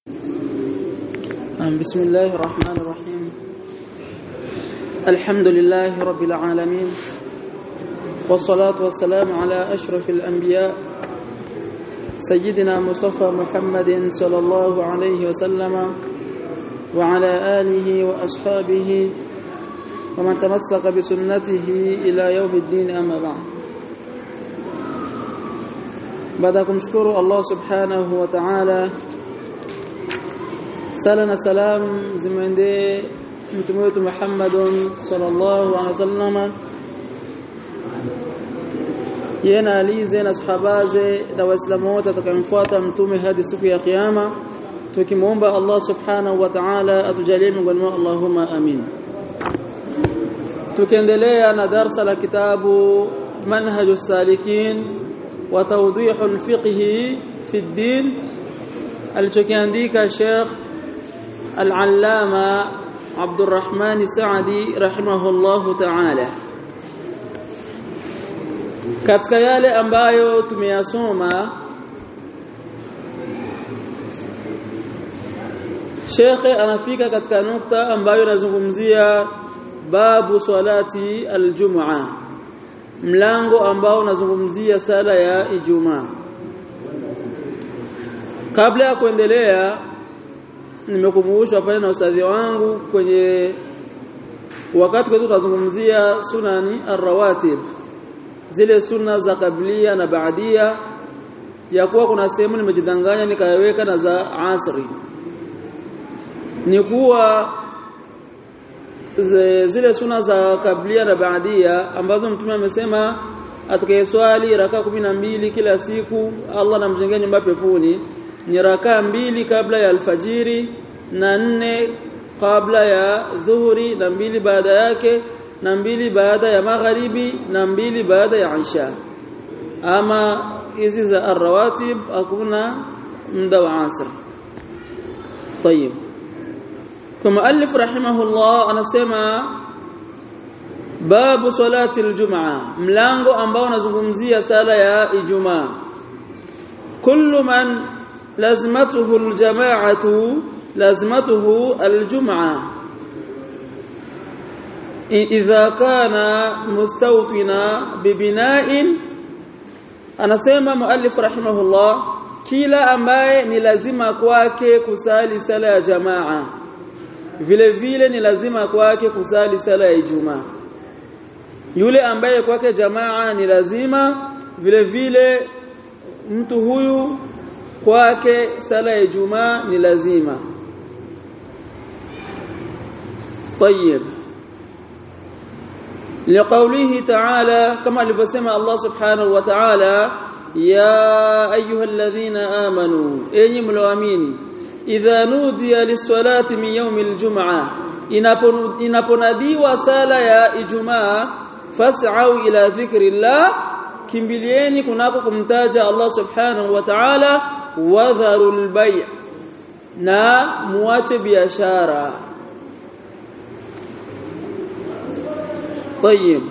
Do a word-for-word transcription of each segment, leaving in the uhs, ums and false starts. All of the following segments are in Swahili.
بسم الله الرحمن الرحيم. الحمد لله رب العالمين، والصلاة والسلام على أشرف الأنبياء سيدنا مصطفى محمد صلى الله عليه وسلم وعلى آله وأصحابه ومن تمسك بسنته إلى يوم الدين. أما بعد، بعدكم شكر الله سبحانه وتعالى. Sala na salam zimwendee mtume wetu Muhammad sallallahu alaihi wasallam, yena alize na sahabaze na waislamu wote atakayemfuata mtume hadi siku ya kiyama, tukimuomba Allah subhanahu wa ta'ala atujalie miongoni mwao, Allahumma amin. Tukiendelea na darasa la kitabu Manhajus Salikin wa Tawdihul Fiqh fi ad-Din alichokiandika Sheikh Al-Allama Abdurrahman Saadi rahimahullahu ta'ala. Katika yale ambayo tumeyasoma, Sheikh anafika katika nukta ambayo inazungumzia babu salati al-Jum'a, mlango ambao unazungumzia sala ya Ijumaa. Kabla ya kuendelea, nimekumbusha pale na ustadhi wangu kwenye wakati kwetu tunazungumzia sunani ar-rawatib, zile sunna za kablia na baadia, ya kuwa kuna sehemu nimejidanganya nikaweka na za asri. Ni kuwa zile sunna za kablia na baadia ambazo mtume amesema atakayeswali raka kumi na mbili kila siku Allah anamjengea nyumba peponi, ni raka mbili kabla ya alfajiri na nne kabla ya dhuhuri na mbili baada yake na mbili baada ya magharibi na mbili baada ya isha. Ama hizi za arrawatib hakuna muda wa asr. Tayeb, kama alif rahimahullah anasema babu salati aljumaa, mlango ambao unazungumzia sala ya Ijumaa. Kullu man lazimatuhu aljamaatu lazimatuhu aljum'a idha kana mustawtina bibina'in. Anasema muallif rahimahullah, kila ambaye ni lazima kwake kusali sala ya jamaa, vile vile ni lazima kwake kusali sala ya Ijumaa. Yule ambaye kwake jamaa ni lazima, vile vile mtu huyu kwake sala ya Ijumaa ni lazima. Tayyib, liqawlihi ta'ala, kama alivyosema Allah subhanahu wa ta'ala, ya ayyuhalladhina amanu, enyi mlioamini, idha nudiya lis-salati min yawmil jum'ah, inaponadiwa sala ya Ijumaa, fas'au ila dhikrillah, kimbilieni kunako kumtaja Allah subhanahu wa ta'ala, wadharul bay', na muache biashara. Tayyib,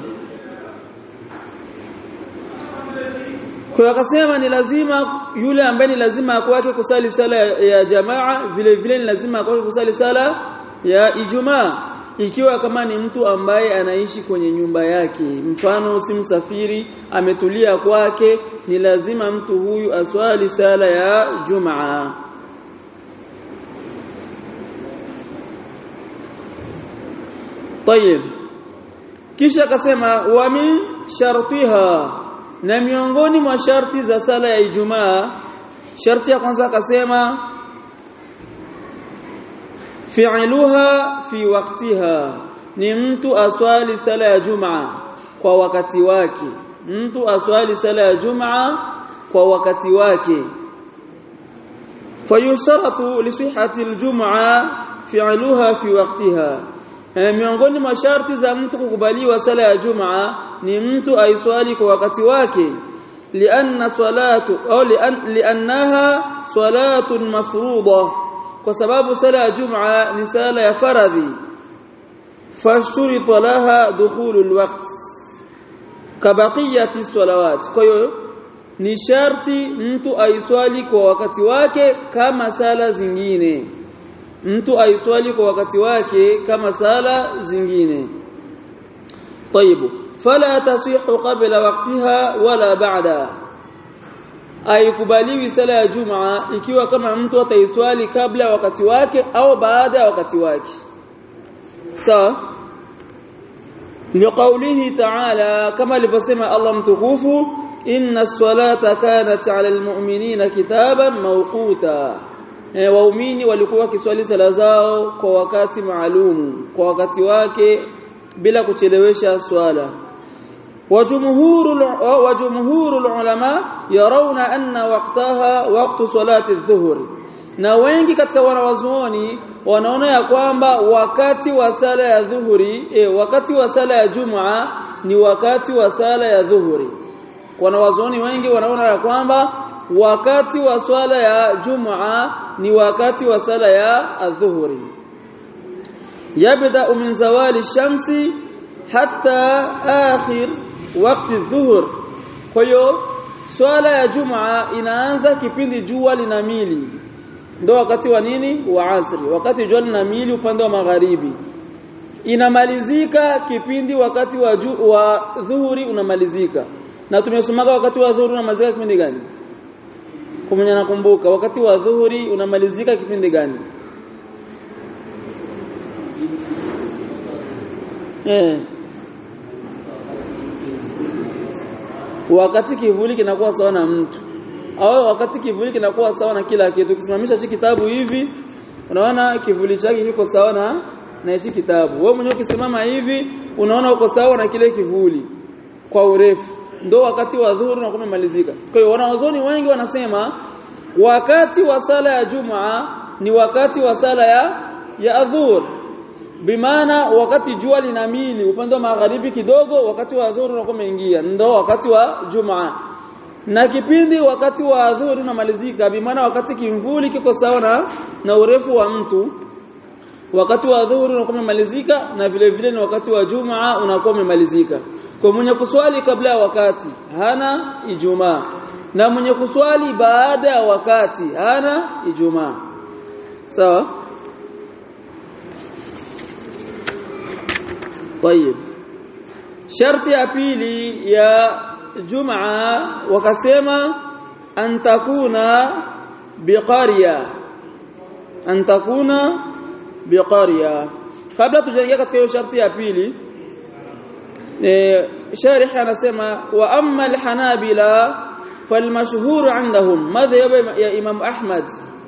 kwa akasema ni lazima yule ambaye ni lazima kwake kusali sala ya jamaa, vile vile ni lazima kwake kusali sala ya Ijumaa. Ikiwa kama ni mtu ambaye anaishi kwenye nyumba yake, mfano si msafiri, ametulia kwake, ni lazima mtu huyu aswali sala ya Jumaa. Tayeb, kisha akasema wa min shartiha, na miongoni mwa sharti za sala ya Ijumaa, sharti ya kwanza akasema fi'luha fi waqtiha, ni mtu aswali sala ya Jumaa kwa wakati wake. Mtu aswali sala ya Jumaa kwa wakati wake. Fayusharatu li sihhati aljumaa fi'luha fi waqtiha, miongoni mwa sharti za mtu kukubaliwa sala ya Jumaa ni mtu aiswali kwa wakati wake. Lianna salatu au liannaha salatun mafruḍah, kwa sababu sala ya Jumaa ni sala ya faradhi. Fashturita laha dukhulul waqt kabaqiyati salawat, kwa hiyo ni sharti mtu aiswali kwa wakati wake kama sala zingine mtu aiswali kwa wakati wake kama sala zingine طيب فلا تصح قبل وقتها ولا بعدها aikubaliwi sala ya Jumaa ikiwa kama mtu ataiswali kabla wakati wake au baada ya wakati wake sawa liqaulihi ta'ala kama alivyosema Allah mtukufu inna as-salata kanat 'ala al-mu'minina kitaban mawquta e, waumini walikuwa kiswali sala zao kwa wakati maalum kwa wakati wake bila kuchelewesha swala وجمهور وجمهور العلماء يرون أن وقتها وقت صلاة الظهر na wengi katika wanawazuoni wanaona ya kwamba wakati wa sala ya dhuhuri eh wakati wa sala ya Jumaa ni wakati wa sala ya dhuhuri wanawazuoni wengi wanaona ya kwamba wakati wa swala ya Jumaa ni wakati wa sala ya adhuhuri yabda min zawali shamsi hatta akhir wakati dhuhur kwa hiyo swala ya Jumaa inaanza kipindi jua linamili ndio wakati wa nini wa asri wakati jua linamili upande wa magharibi inamalizika kipindi wakati wa ju, wa dhuhuri unamalizika na tumesomaga wakati wa dhuhuri unamalizika kipindi gani kumenya nakumbuka wakati wa dhuhuri unamalizika kipindi gani eh wakati kivuli kinakuwa sawa na mtu au wakati kivuli kinakuwa sawa na kila kitu ukisimamisha hiki kitabu hivi unaona kivuli chake kiko sawa na na hiki kitabu wewe mwenyewe ukisimama hivi unaona uko sawa na kile kivuli kwa urefu ndio wakati wa dhuhuri unakuwa umemalizika kwa hiyo wanaozoni wengi wanasema wakati wa sala ya Jumaa ni wakati wa sala ya ya adhuhur bimaana wakati jua linamili upande wa magharibi kidogo wakati wa adhuhur unakuwa umeingia ndio wakati wa Jumaa na kipindi wakati wa adhuhur unamalizika bimaana wakati kimvuli kiko sawa na na urefu wa mtu wakati wa adhuhur unakuwa umemalizika na vile vile ni wakati wa Jumaa unakuwa umemalizika kwa mwenye kuswali kabla ya wakati hana Ijumaa na mwenye kuswali baada ya wakati hana Ijumaa sawa طيب sharti ya pili ya Jumaa wakasema an takuna biqarya an takuna biqarya kabla tujaingia katika hiyo sharti ya pili eh sharih anasema wa amma alhanabila falmashhur indahum madhhab ya Imam Ahmad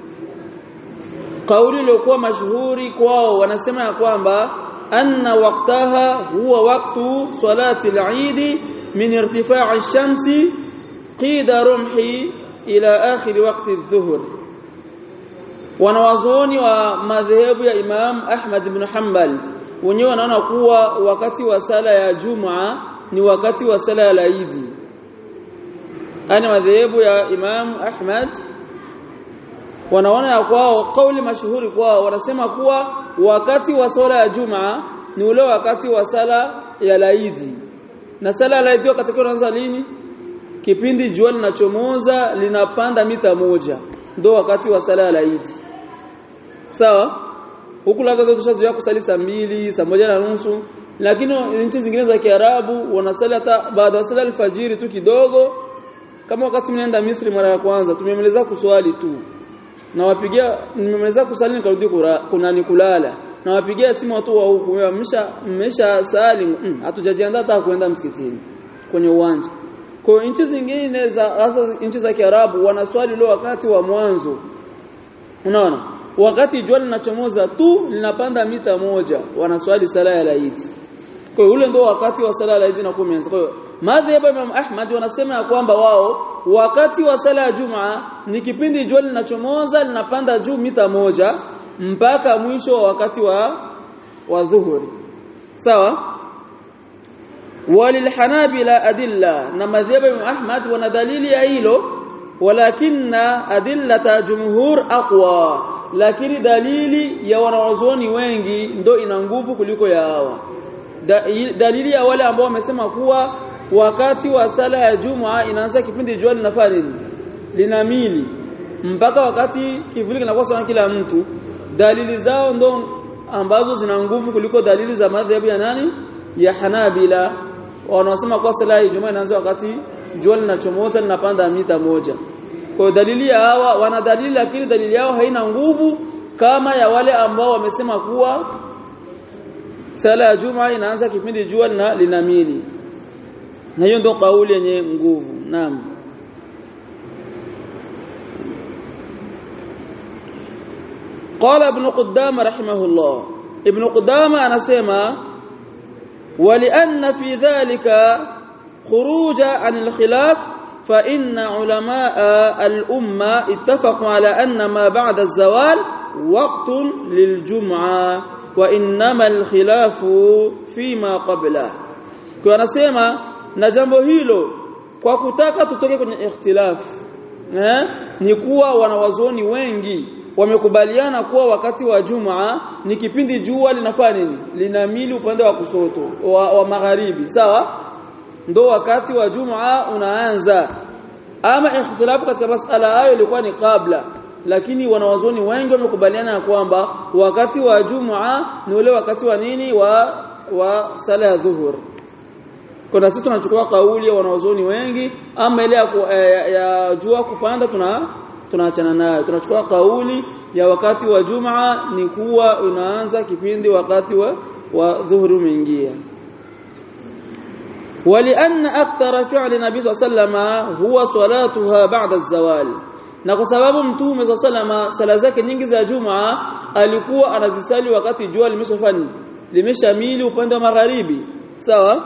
kauli iliyokuwa mashuhuri kwao wanasema ya kwamba anna waqtaha huwa waqtu salati al-eid min irtifa' ash-shamsi qida rumhi ila akhir waqti adh-dhuhr wanawazuoni wa madhehebu ya Imam Ahmad ibn Hanbal wenyewe wanaona kuwa wakati wa sala ya Jumaa ni wakati wa sala ya Eid ana madhehebu ya Imam Ahmad wanaona ya kwao kauli mashuhuri kwao wanasema kuwa wakati wa sala ya Jumaa ni ule wakati wa sala ya Eid na sala ya Eid wakati unaanza lini kipindi jua linachomoza linapanda mita moja ndio wakati wa sala ya Eid sawa huku labda tushazoea kusali saa mbili saa moja na nusu lakini nchi zingine za Kiarabu wanasali hata baada ya sala alfajiri tu kidogo kama wakati mnaenda Misri mara ya kwanza tumemaliza kuswali tu na wapigia nimemaliza kusali nikarudi kuna nikulala na wapigia simu watu wa huku mmesha mmesha sali hatujajiandaa hata kwenda msikitini kwenye uwanja kwa nchi zingine za hasa nchi za Kiarabu wanaswali leo wakati wa mwanzo unaona wakati jua linachomoza tu linapanda mita moja wanaswali sala ya Eid kwa hiyo ule ndio wakati wa sala ya Eid na kumeanza kwa hiyo madhhabu ya Imam Ahmad wanasema ya kwamba wao wakati wa sala ya Jumaa ni kipindi jua linachomoza linapanda juu mita moja mpaka mwisho wa wakati wa wa dhuhuri sawa walilhanabila adilla na madhhabu ya Imam Ahmad wana dalili ya hilo walakinna adillata jumhur aqwa lakini dalili ya wanawazuoni wengi ndo ina nguvu kuliko ya hawa da, dalili ya wale ambao wamesema kuwa wakati wa sala ya Jumaa inaanza kipindi jua linafanya nini linamili mpaka wakati kivuli kinakuwa sawa kila mtu. Dalili zao ndo ambazo zina nguvu kuliko dalili za madhhabi ya nani ya Hanabila. Wanasema kwa sala ya Jumaa inaanza wakati jua linachomoza linapanda mita moja. Kwa dalili ya hawa wana dalili, lakini dalili yao haina nguvu kama ya wale ambao wamesema kuwa sala ya Jumaa inaanza kipindi jua linamili. Na hiyo ndio kauli yenye nguvu. Naam. Qala Ibn Qudama rahimahullah. Ibn Qudama anasema walianna fi dhalika khuruja anil khilaf fa inna ulamaa al-umma ittafaqu ala anna ma ba'da az-zawal waqtun liljum'a wa innama al-khilafu fima qabla. Kwa anasema na jambo hilo kwa kutaka tutoke kwenye ikhtilaf eh ni kuwa wanawazuoni wengi wamekubaliana kuwa wakati wa Jumaa ni kipindi jua linafanya nini linamili upande wa kusoto wa, wa magharibi, sawa? Ndo wakati wa Jumaa unaanza. Ama ikhtilafu katika masala hayo ilikuwa ni kabla, lakini wanawazuoni wengi wamekubaliana kwamba wakati wa Jumaa ni ule wakati wa nini wa wa sala ya dhuhur. Kuna sisi tunachukua kauli ya wanawazuoni wengi, ama ile ya, ya, ya jua kupanda tuna tunaachana nayo. Tunachukua kauli ya wakati wa Jumaa ni kuwa unaanza kipindi wakati wa, wa dhuhuri umeingia. ولأن أكثر فعل النبي صلى الله عليه وسلم هو صلاتها بعد الزوال. Na kwa sababu Mtume صلى الله عليه وسلم sala zake nyingi za Jumaa alikuwa anazisali wakati jua limeshafanya limeshamili upande wa magharibi, sawa?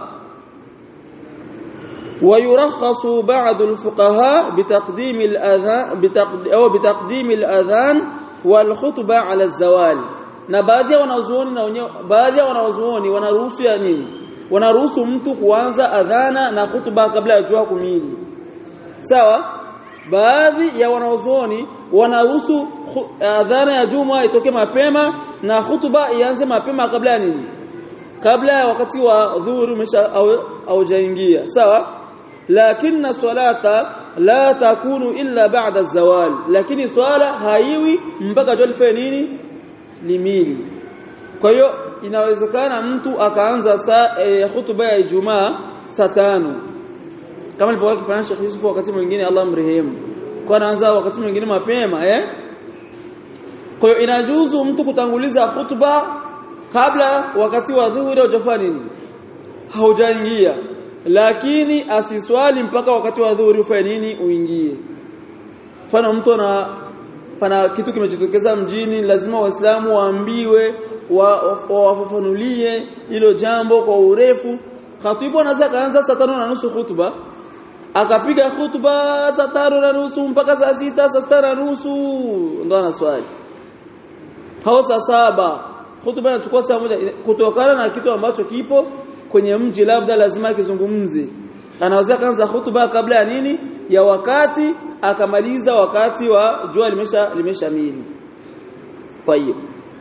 ويرخص بعض الفقهاء بتقديم الأذان بتقديم أو بتقديم الأذان والخطبة على الزوال. na baadhi ya wanazuoni na baadhi ya wanazuoni wanaruhusu ya nini wanaruhusu mtu kuanza adhana na khutba kabla ya jua kumili, sawa? Baadhi ya wanazuoni wanaruhusu adhana ya Jumaa itoke mapema na khutba ianze mapema kabla ya nini kabla ya wakati wa dhuhuri umesha au, au jaingia, sawa? Lakini salata la takunu illa ba'da az-zawal, lakini swala haiwi mpaka jua lifanye nini limili. Kwa hiyo inawezekana mtu akaanza saa e, khutba ya Ijumaa saa tano kama alivyokuwa kifanya Sheikh Yusuf wakati mwingine Allah mrehemu, kwa anaanza wakati mwingine mapema eh. Kwa hiyo inajuzu mtu kutanguliza khutba kabla wakati wa dhuhuri hujafanya nini haujaingia, lakini asiswali mpaka wakati wa dhuhuri ufanye nini uingie. Mfano mtu na pana kitu kimejitokeza mjini, lazima waislamu waambiwe wafafanulie wa, wa hilo jambo kwa urefu. Khatibu anaweza kaanza saa tano na nusu khutba, akapiga khutba saa tano na nusu mpaka saa sita saa sita na nusu ndo anaswali. Hao saa saba khutba inachukua saa moja, kutokana na kitu ambacho kipo kwenye mji labda lazima kizungumze. Anaweza kaanza khutba kabla ya nini ya wakati, akamaliza wakati wa jua limesha limeshamili. Tayeb.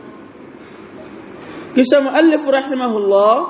Kisha muallif rahimahullah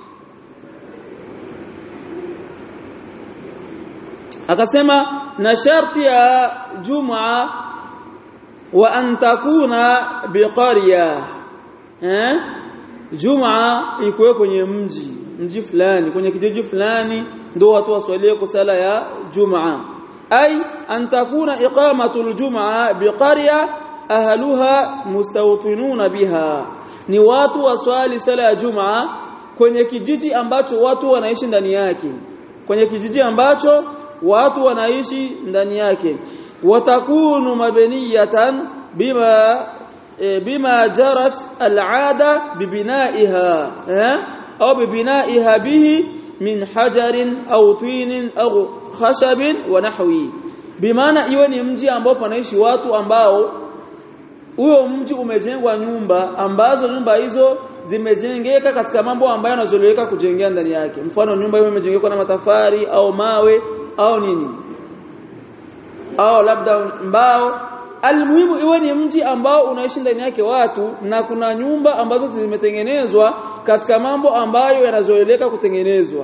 akasema na sharti ya Jumaa wa an takuna biqarya eh Jumaa ikuwe kwenye mji mji fulani, kwenye kijiji fulani ndio watu waswalie kwa sala ya Jumaa. Ay an takuna iqamatu aljumaa biqarya ahluha mustawtinuna biha, ni watu waswali sala ya Jumaa kwenye kijiji ambacho watu wanaishi ndani yake, kwenye kijiji ambacho watu wanaishi ndani yake. Watakunu mabniyatan bima e, bima jarat al'ada bibinaiha eh au bibinaiha bihi min hajarin au tinin au khashabin wa nahwi, bimaana iwe ni mji ambao panaishi watu ambao huyo mji umejengwa nyumba ambazo nyumba hizo zimejengeka katika mambo ambayo yanazoeleweka kujengea ndani yake. Mfano nyumba hiyo imejengeka na matafari au mawe au nini au labda mbao. Almuhimu iwe ni mji ambao unaishi ndani yake watu na kuna nyumba ambazo zimetengenezwa katika mambo ambayo yanazoeleka kutengenezwa.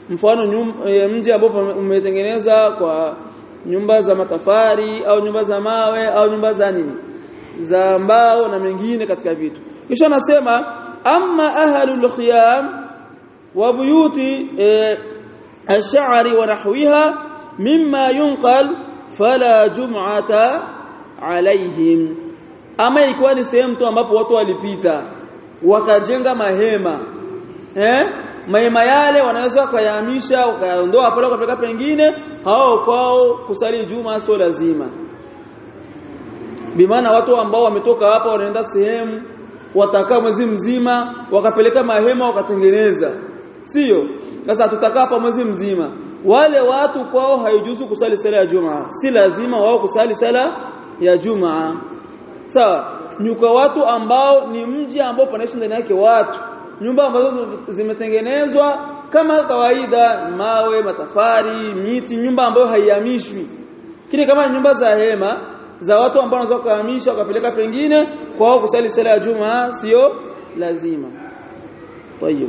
mfano e, mji ambao umetengeneza kwa nyumba za matafari au nyumba za mawe au nyumba za nini za mbao na mengine katika vitu. Kisha anasema amma ahlul khiyam wa buyuti e, ash-sha'ri wa nahwiha mimma yunqal fala jum'ata alaihim. Ama ikiwa ni sehemu tu ambapo watu walipita wakajenga mahema eh mahema yale wanaweza kuyahamisha wakaondoa pale wakapeleka pengine hao kwao kusali Juma sio lazima. Bimaana watu ambao wametoka hapa wanaenda sehemu watakaa mwezi mzima wakapeleka mahema wakatengeneza, sio sasa tutakaa hapa mwezi mzima. Wale watu kwao haijuzu kusali sala ya Juma, si lazima wao kusali sala ya Juma. Sawa, ni kwa watu ambao ni mji ambao panaishi ndani yake watu, nyumba ambazo zimetengenezwa kama kawaida, mawe, matafari, miti, nyumba ambayo haihamishwi. Kile kama nyumba za hema za watu ambao wanaweza kuhamisha wakapeleka pengine kwao kusali sala ya Juma sio lazima. Tayeb.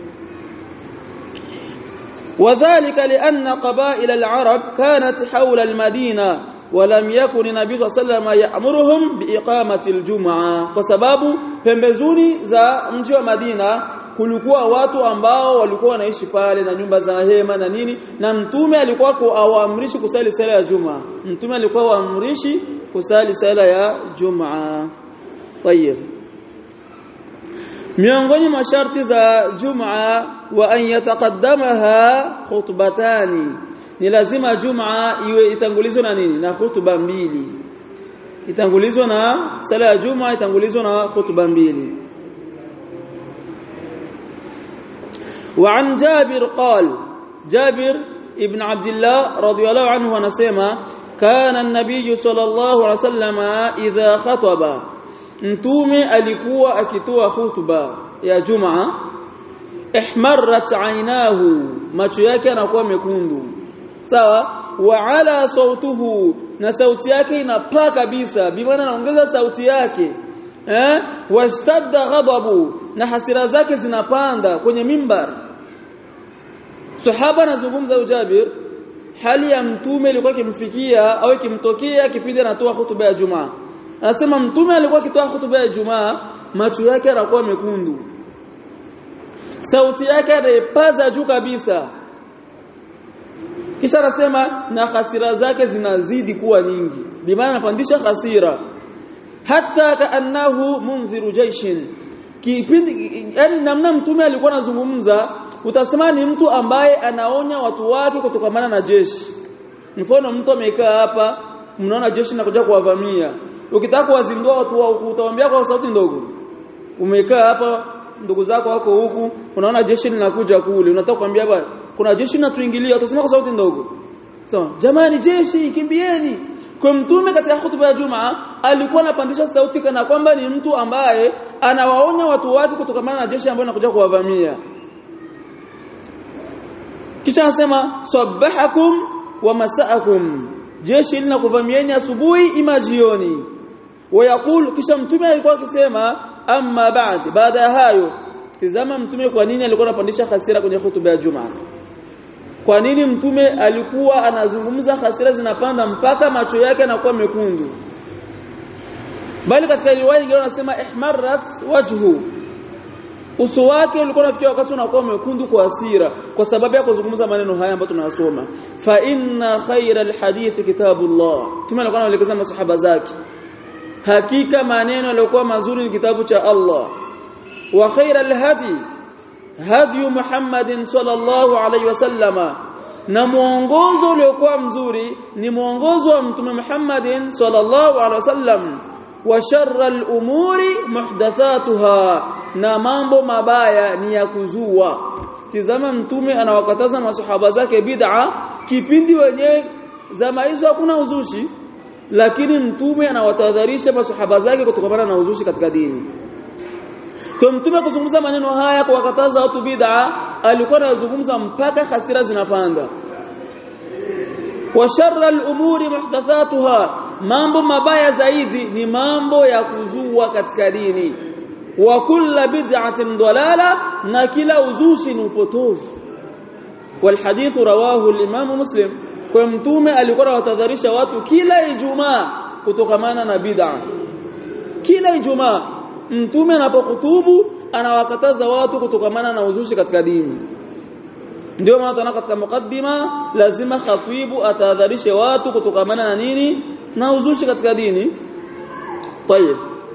وذلك لأن قبائل العرب كانت حول المدينة ولم يكن النبي صلى الله عليه وسلم يأمرهم بإقامة الجمعة. kwa sababu pembezoni za mji wa Madina kulikuwa watu ambao walikuwa wanaishi pale na nyumba za hema na nini, na mtume alikuwa kuamrishi kusali sala ya Juma. Mtume alikuwa waamrishi kusali sala ya Juma. Tayeb. miongoni mwa sharti za Juma wa an yataqaddamaha khutbatani, ni lazima Juma iwe itangulizwa na nini, na khutba mbili. Itangulizwa na sala ya Juma itangulizwa na khutba mbili. wa an Jabir qala, Jabir ibn Abdullah radhiyallahu anhu anasema kana an-nabiy sallallahu alayhi wasallam idha khataba, mtume alikuwa akitoa hutuba ya Juma, ihmarrat aynahu, macho yake yanakuwa mekundu, sawa, wa ala sautuhu, na sauti yake inapaa kabisa, bimaana anaongeza sauti yake, eh washtadda ghadabu, na hasira zake zinapanda kwenye mimbar. Sahaba anazungumza Jabir, hali ya mtume ilikuwa kimfikia au kimtokea kipindi anatoa hutuba ya Juma. Anasema mtume alikuwa akitoa hutuba ya Juma, macho yake yanakuwa mekundu, sauti yake inapaza juu kabisa. Kisha anasema na hasira zake zinazidi kuwa nyingi, bimaana anapandisha hasira, hata kaannahu munziru jaishin. Kipindi yani namna mtume alikuwa anazungumza utasema ni mtu ambaye anaonya watu wake kutokamana na jeshi. Mfano mtu amekaa hapa, mnaona jeshi linakuja kuwavamia, ukitaka kuwazindua watu wao utawaambia kwa sauti ndogo. Umekaa hapa, ndugu zako wako huku, unaona jeshi linakuja kule, unataka kuambia bwana kuna jeshi linatuingilia, utasema kwa sauti ndogo. Sawa, jamani jeshi kimbieni. Kwa mtume katika hutuba ya Juma alikuwa anapandisha sauti kana kwamba ni mtu ambaye anawaonya watu wake kutokamana na jeshi ambalo linakuja kuwavamia. Kisha anasema sabahakum wa masaakum, jeshi linakuvamieni asubuhi ima jioni. Wayakul, kisha mtume alikuwa akisema amma ba'd, baada ya hayo. Tazama mtume kwa nini alikuwa anapandisha hasira kwenye hutuba ya Juma. Kwa nini mtume alikuwa anazungumza hasira zinapanda mpaka macho yake yanakuwa mekundu? Bali katika riwaya nyingine anasema ihmarrat wajhu, uso wake ulikuwa unafikia wakati unakuwa mekundu kwa hasira, kwa sababu ya kuzungumza maneno haya ambayo tunayasoma. Fa inna khayral hadith kitabullah, mtume alikuwa anaelekeza masahaba zake, hakika maneno yaliokuwa mazuri ni kitabu cha Allah. Wa khayral hadi hadi Muhammadin sallallahu alayhi wasallama, na muongozo uliokuwa mzuri ni muongozo wa mtume Muhammadin sallallahu alayhi wasallam. Wa sharral umuri muhdathatuha, na mambo mabaya ni ya kuzua. Tazama mtume anawakataza masahaba zake bid'a, kipindi wenyewe zama hizo hakuna uzushi, lakini mtume anawatahadharisha masahaba zake kutokana na uzushi katika dini. Kwa mtume kuzungumza maneno haya kwa wakataza watu bid'a, alikuwa anazungumza mpaka hasira zinapanda. Wa sharral umuri muhdathatuha, mambo mabaya zaidi ni mambo ya kuzua katika dini. Wa kullu bid'atin dalala, na kila uzushi ni upotovu. والحديث رواه الامام مسلم kwa mtume alikuwa anawatadharisha watu kila Ijumaa kutokamana na bid'a kila Ijumaa mtume anapokutubu anawakataza watu kutokamana na uzushi katika dini ndio maana tunaona katika mukaddima lazima khatibu atadharishe watu kutokamana na nini na uzushi katika dini طيب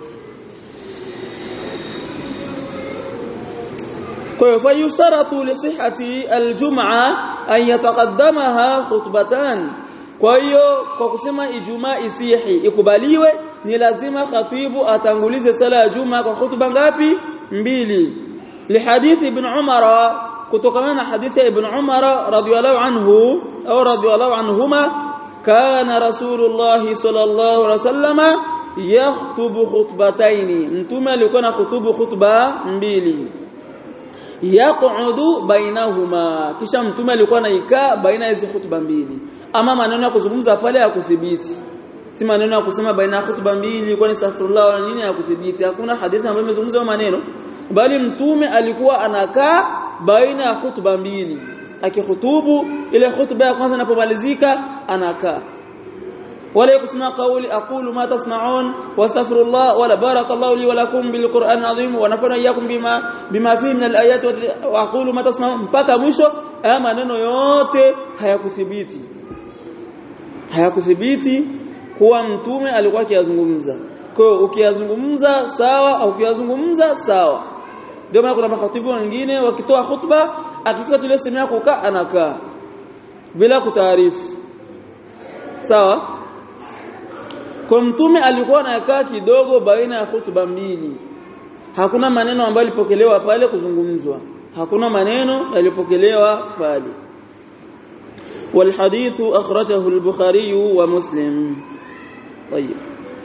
فيشترط لصحة الجمعة أن يتقدمها خطبتان kwa hiyo kwa kusema Ijumaa isihi ikubaliwe ni lazima khatibu atangulize sala ya Jumaa kwa khutba ngapi mbili lihadithi ibn Umar kutokana na hadithi ya ibn Umar radhiyallahu anhu au radhiyallahu anhuma kana rasulullah sallallahu alaihi wasallam yakhutubu khutbataini mtume alikuwa na khutubu khutba mbili yaqudu bainahuma kisha mtume alikuwa anaikaa baina hizo khutba mbili ama maneno ya kuzungumza pale ya kudhibiti si maneno ya kusema baina khutba mbili kwa ni astaghfirullah wala nini ya kudhibiti hakuna hadithi ambayo imezungumza maneno bali mtume alikuwa anakaa baina ya khutba mbili akihutubu ile khutba ya kwanza inapomalizika anakaa wala kusema kauli aqulu ma tasma'un wastaghfirullah wala barakallahu li wa lakum bil qur'an azim wa nafana iyyakum bima bima fihi min al ayat wa aqulu ma tasma'un mpaka mwisho haya maneno yote hayakuthibiti hayakuthibiti kuwa mtume alikuwa akiyazungumza kwa hiyo ukiyazungumza sawa au ukiyazungumza sawa ndio maana kuna makhatibu wengine wakitoa khutba akifika tule sehemu ya kukaa anakaa bila kutaarifu sawa kwa mtume alikuwa anakaa kidogo baina ya khutba mbili hakuna maneno ambayo yalipokelewa pale kuzungumzwa hakuna maneno yalipokelewa pale والحديث أخرجه البخاري ومسلم طيب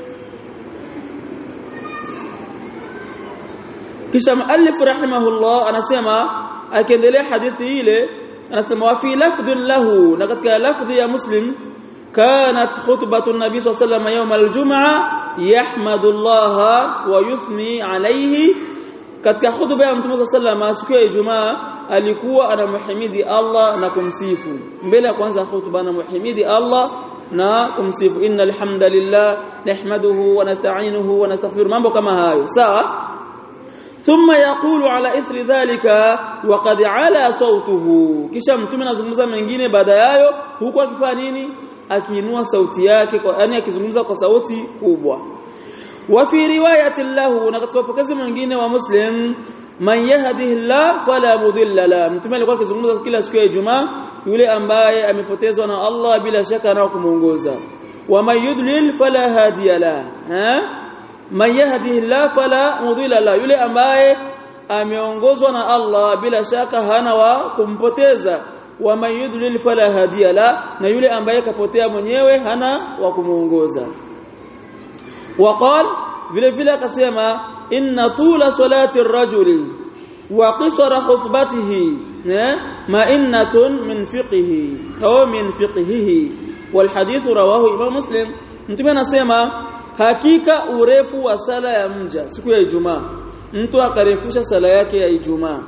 kisha muallif rahimahullah anasema akiendelea hadithi ile anasema wa fi lafdhin lahu na katika lafdhi ya Muslim kanat khutbatu an-nabi sallallahu alayhi wasallam yawm al-jum'a yahmadullah wa yuthni alayhi katika khutba ya Mtume sallallahu alayhi wasallam siku ya Ijumaa alikuwa anamhimidi Allah na kumsifu mbele ya kwanza khutba anamhimidi Allah na kumsifu innal hamdalillah nahmaduhu wa nasta'inuhu wa nastaghfiruh mambo kama hayo sawa ثم يقول على اثر ذلك وقد على صوته kisha mtume anazungumza mengine baada yayo huko akifanya nini akiinua sauti yake kwa yani akizungumza kwa sauti kubwa wa fi riwayati lahu na katika pokezi mwingine wa Muslim man yahdihillah fala mudilla la mtume alikuwa akizungumza kila siku ya Ijumaa yule ambaye amepotezwa na Allah bila shaka na kumuongoza wa man yudlil fala hadiya la ha man yahdihillah fala mudilla la yule ambaye ameongozwa na Allah bila shaka hana wa kumpoteza wa man yudlil fala hadiya la na yule ambaye kapotea mwenyewe hana wa kumuongoza وقال vile vile akasema inna tula salati ar-rajuli wa qisara khutbatihi ma'innatun min fiqhihi au min fiqhihi wal hadith rawahu imam Muslim mtume anasema hakika urefu wa sala ya mja siku ya Ijumaa mtu akarefusha sala yake ya Ijumaa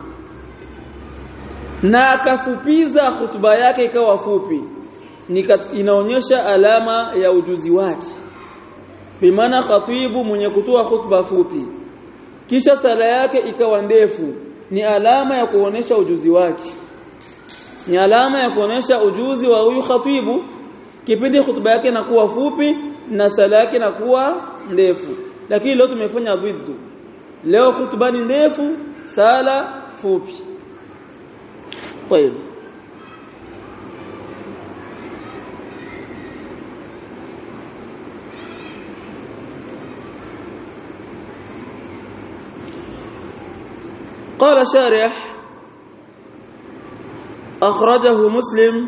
na akafupiza khutba yake ikawa fupi ni inaonyesha alama ya ujuzi wake bimaana khatibu mwenye kutoa khutba fupi kisha sala yake ikawa ndefu ni alama ya kuonesha ujuzi wake ni alama ya kuonesha ujuzi wa huyu khatibu kipindi khutba yake inakuwa fupi na sala yake inakuwa ndefu lakini leo tumefanya dhiddu leo khutba ni ndefu sala fupi طيب قال شارح أخرجه مسلم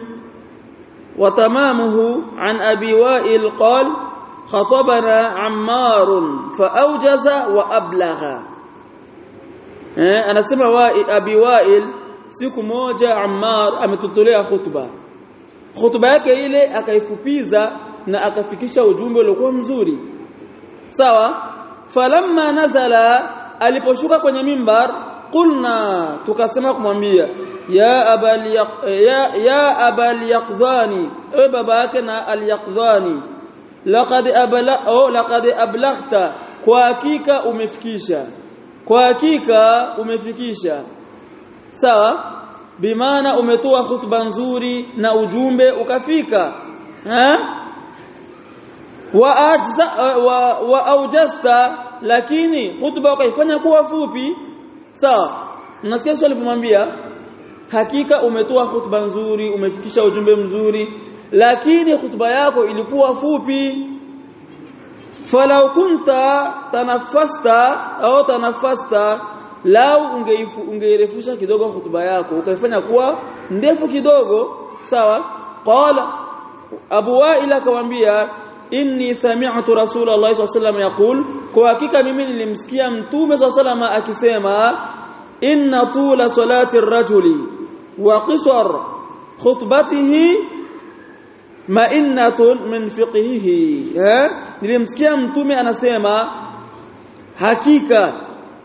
وتمامه عن أبي وائل قال خطبنا عمار فأوجز وأبلغ أنا سمع أبي وائل siku moja Ammar ametutolea khutba khutba yake ile akaifupiza na akafikisha ujumbe uliokuwa mzuri sawa falamma nazala aliposhuka kwenye mimbar qulna tukasema kumwambia ya abal ya, ya abal yaqdhani e baba yake na al-yaqdhani laqad abla au laqad ablaghta kwa hakika umefikisha kwa hakika umefikisha sawa bimaana umetoa khutba nzuri na ujumbe ukafika ha wa ajza wa, wa aujasta lakini khutba ukaifanya kuwa fupi sawa nasikia swali kumwambia hakika umetoa khutba nzuri umefikisha ujumbe mzuri lakini khutba yako ilikuwa fupi falau kunta tanafasta au tanafasta lau ungeifu ungeirefusha kidogo khutba yako ukaifanya kuwa ndefu kidogo sawa qala Abu Wa'il akamwambia inni sami'tu Rasulullah sallallahu alayhi wasallam yaqul kwa hakika mimi nilimsikia mtume sallallahu alayhi wasallam akisema inna tula salati ar-rajuli wa qisar khutbatihi ma'innatun min fiqhihi eh nilimsikia mtume anasema hakika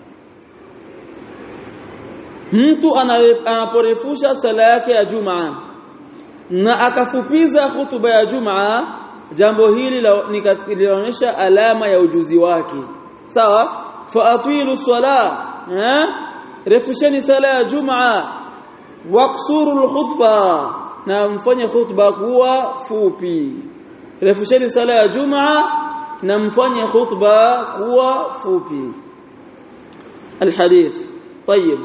mtu anaporefusha sala yake ya Jumaa na akafupiza hutuba ya Jumaa jambo hili linaonyesha alama ya ujuzi wake sawa fa atwilu sala eh refusheni sala ya Jumaa waqsuru alkhutba na mfanye khutba kuwa fupi refusheni sala ya Jumaa na mfanye khutba kuwa fupi الحديث طيب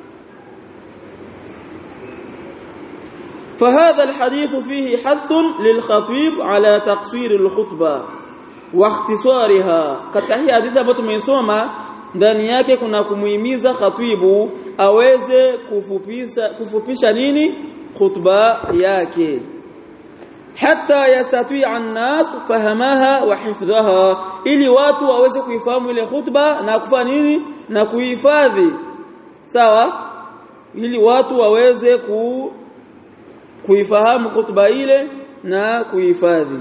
فهذا الحديث فيه حث للخطيب على تقصير الخطبة واختصارها katika hii hadithi ambayo tumeisoma ndani yake kuna kumuhimiza khatibu aweze kufupisha kufupisha nini khutba yake hatta yastati'a an-nas fahamaha wa hifdhaha ili watu waweze kuifahamu ile khutba na kufanya nini na kuhifadhi sawa ili watu waweze ku kuifahamu khutba ile na kuhifadhi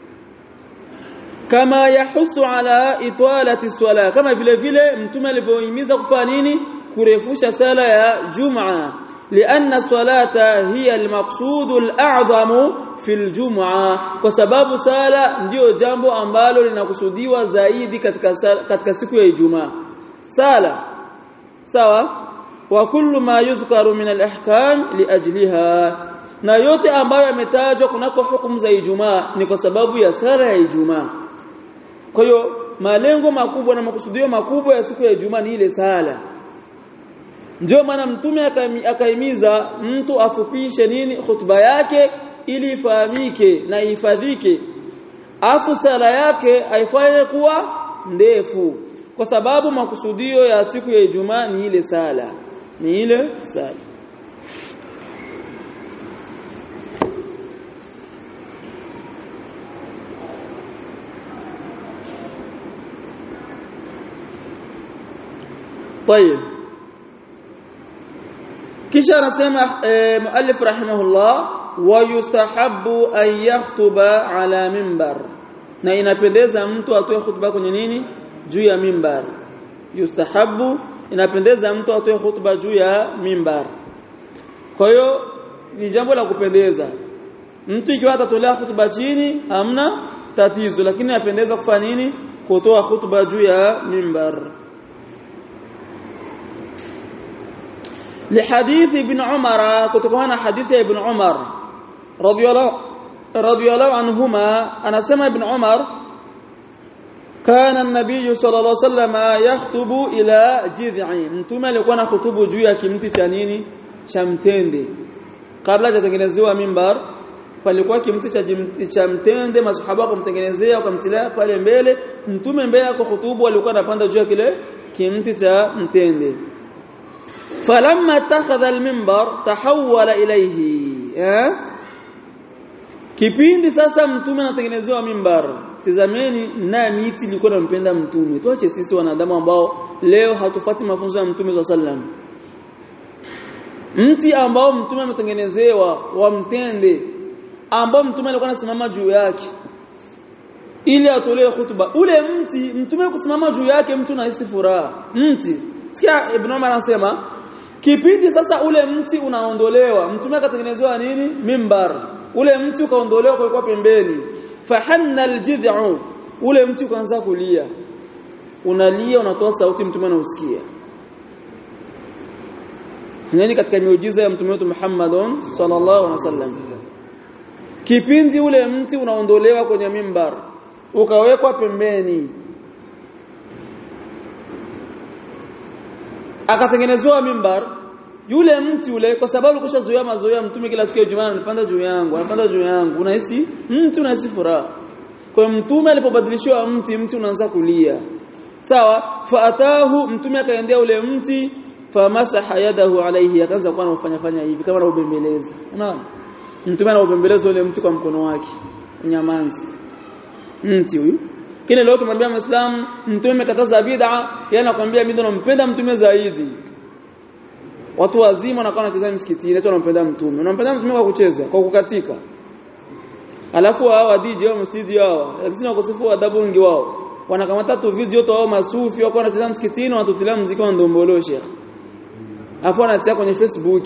kama yahusu ala itwalati swala kama vile vile mtume alivyohimiza kufanya nini kurefusha sala ya Jumaa lianna salata hiya almaqsud al'azam fi aljum'a kwa sababu sala ndio jambo ambalo linakusudiwa zaidi katika katika siku ya Ijumaa sala sawa wa kullu ma yuzkaru min alahkam liajliha na yote ambayo yametajwa kunako hukumu za Ijumaa ni kwa sababu ya sala ya Ijumaa kwa hiyo malengo makubwa na makusudio makubwa ya siku ya Ijumaa ni ile sala ndio maana mtume akaimiza mtu afupishe nini khutba yake ili ifahamike na ihifadhike afu sala yake aifanye kuwa ndefu kwa sababu makusudio ya siku ya Ijumaa ni ile sala ni ile sala طيب kisha anasema muallif rahimahullah wa yustahabbu an yakhutuba ala minbar na inapendeza mtu atoe khutba kwenye nini juu ya minbar yustahabbu inapendeza mtu atoe khutba juu ya minbar kwa hiyo ni jambo la kupendeza mtu ikiwa atatolea khutba chini hamna tatizo lakini inapendeza kufanya nini kutoa khutba juu ya minbar لحديث ابن عمر كتكوانا حديث ابن عمر رضي الله رضي الله عنهما أنا سمع ابن عمر كان النبي صلى الله عليه وسلم يخطب إلى جذع mtume alikuwa na khutubu juu ya kimti cha nini cha mtende kabla hajatengenezewa mimbar palikuwa kimti cha cha mtende masahaba kumtengenezea wakamtilea pale mbele mtume mbele yako khutubu alikuwa anapanda juu ya kile kimti cha mtende فلما اتخذ المنبر تحول اليه eh kipindi sasa mtume anatengenezewa mimbar tazameni na miti ilikuwa inampenda mtume tuache sisi wanadamu ambao leo hatufuati mafunzo ya mtume sallam mti ambao mtume ametengenezewa wa mtende ambao mtume alikuwa anasimama juu yake ili atolee hutuba ule mti mtume kusimama juu yake mtu anahisi furaha mti sikia ibn Umar anasema Kipindi sasa ule mti unaondolewa, mtume akatengenezewa nini? Mimbar. Ule mti ukaondolewa kwa pembeni. Fahanna aljid'u, ule mti ukaanza kulia. Unalia, unatoa sauti, mtume anausikia. Nini katika miujiza ya mtume wetu Muhammadun sallallahu alaihi wasallam. Kipindi ule mti unaondolewa kwenye mimbar, ukawekwa pembeni, akatengenezwa mimbar, yule mti ule kwa sababu kushazoea mazoea, mtume kila siku ya Ijumaa anapanda juu yangu, anapanda juu yangu, unahisi mti unahisi furaha. Kwa mtume alipobadilishwa mti, mti unaanza kulia. Sawa, faatahu, mtume akaendea ule mti, famasaha yadahu alayhi, akaanza kuwa anafanya fanya hivi kama anaubembeleza. Unaona? Mtume anaubembeleza ule mti kwa mkono wake, nyamanzi. Mti huyu. Kile leo tumwambia Muislamu, mtume amekataza bid'a, yeye anakuambia mimi ndo nampenda mtume zaidi. Watu wazima wanakuwa wanacheza msikitini, eti wanampenda mtume. Unampenda mtume kwa kucheza, kwa kukatika. Alafu hao D J wa msikiti hao, lakini wakosefu adabu wengi wao. Wanakamata tu video tu hao masufi wako wanacheza msikitini, wanatutilia muziki wa ndombolo Sheikh. Alafu wanatia kwenye Facebook.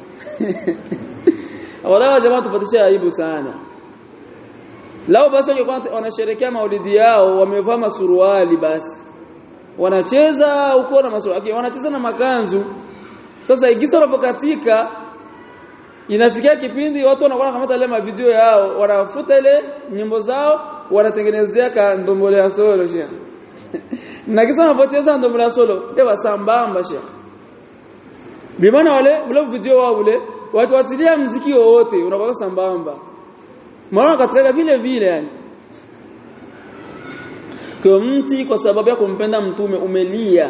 Wala jamaa tupatisha aibu sana. Lao basi wangekuwa wanasherehekea maulidi yao wamevaa masuruali basi. Wanacheza huko na masuruali, wanacheza na makanzu. Sasa igiso unapokatika inafikia kipindi watu wanakuwa kama ile video yao, wanafuta ile nyimbo zao, wanatengenezea ka ndombole ya solo Sheikh. Na kisa unapocheza ndombole ya solo, ewa sambamba Sheikh. Bimana wale ule video wao ule watu watilia muziki wote unakuwa sambamba. Maana katika vile vile yani. Kwa mti kwa sababu ya kumpenda mtume umelia.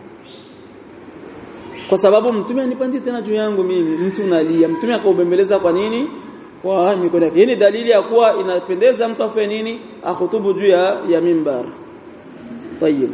Kwa sababu mtume anipandi tena juu yangu mimi, mti unalia. Mtume akaubembeleza kwa nini? Kwa mikono yake. Hii ni dalili ya kuwa inapendeza mtu afanye nini? Akhutubu juu ya, ya mimbar. Tayeb.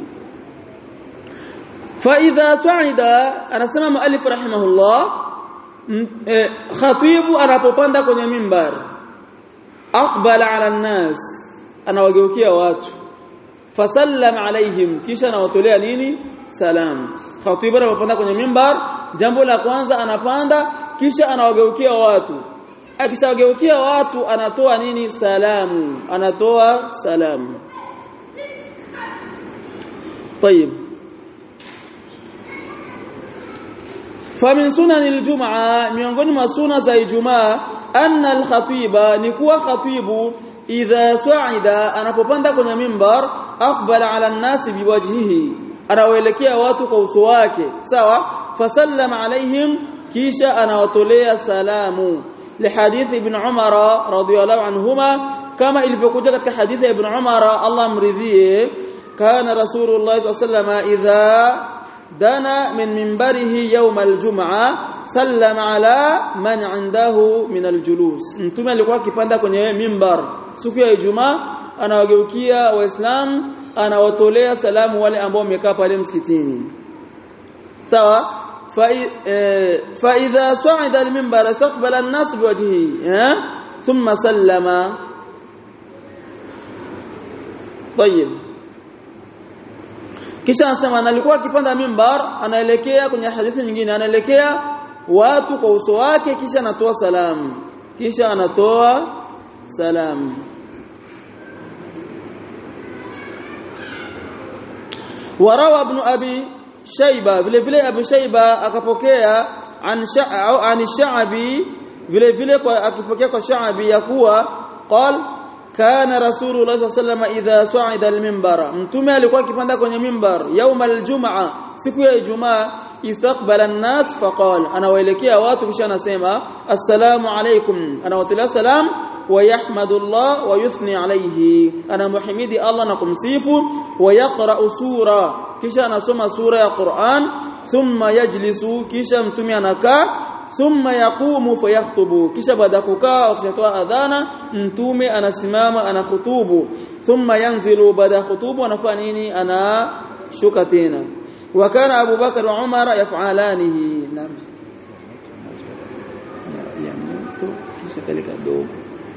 Fa idha su'ida, anasema muallif rahimahullah, eh, khatibu anapopanda kwenye mimbar, aqbala ala an-nas, anawageukia watu, fasallam alaihim, kisha anawatolea nini? Salam. Khatibu anapopanda kwenye mimbar, jambo la kwanza anapanda, kisha anawageukia watu. Akishawageukia watu anatoa nini? Salamu. Anatoa salamu. طيب. فمن سنن الجمعه miongoni mwa sunna za Ijumaa, anna al-khatiba, ni kuwa khatibu idha su'ida, anapopanda kwenye mimbar, aqbala ala an-nas biwajhihi, anawaelekea watu kwa uso wake, sawa, fasallama alaihim, kisha anawatolea salamu. Lihadith ibn Umar radhiyallahu anhuma, kama ilivyokuja katika hadithi ya ibn Umar, Allah mridhie, kana rasulullah sallallahu alayhi wasallam idha dana min minbarihi yawm aljum'a sallama ala man 'indahu min aljulus. Mtume alikuwa akipanda kwenye mimbar siku ya Ijumaa, anawageukia waislamu, anawatolea salamu wale ambao wamekaa pale msikitini, sawa. fa idha sa'ida alminbar istaqbala an-nas biwajhihi thumma sallama. طيب. Kisha anasema alikuwa akipanda mimbar, anaelekea kwenye hadithi nyingine, anaelekea watu kwa uso wake, kisha anatoa salamu, kisha anatoa salamu. Warawa ibn Abi Shayba, vile vile Abu Shayba akapokea an sha'a au an Sha'bi, vile vile kwa akipokea kwa Sha'bi ya kuwa qala kana rasulullah sallallahu alayhi wasallam idha su'ida al-minbar, mtume alikuwa akipanda kwenye mimbar يوم الجمعه, siku ya Ijumaa, istaqbala an-nas faqala, anawaelekea watu kisha anasema assalamu alaykum, anawatolea salam, wa yahmadullah wa yuthni alayhi, anamuhimidi Allah na kumsifu, wa yaqra'u sura, kisha anasoma sura ya Qur'an, thumma yajlisu, kisha mtume anakaa, thumma yaqumu fayakhtubu, kisha baada kukaa akishatoa adhana mtume anasimama anakhutubu, thumma yanzilu, baada khutubu anafanya nini? Anashuka tena. Wa kana Abu Bakar wa Umar yaf'alanihi. Naam, ya mtu kisha kalika dogo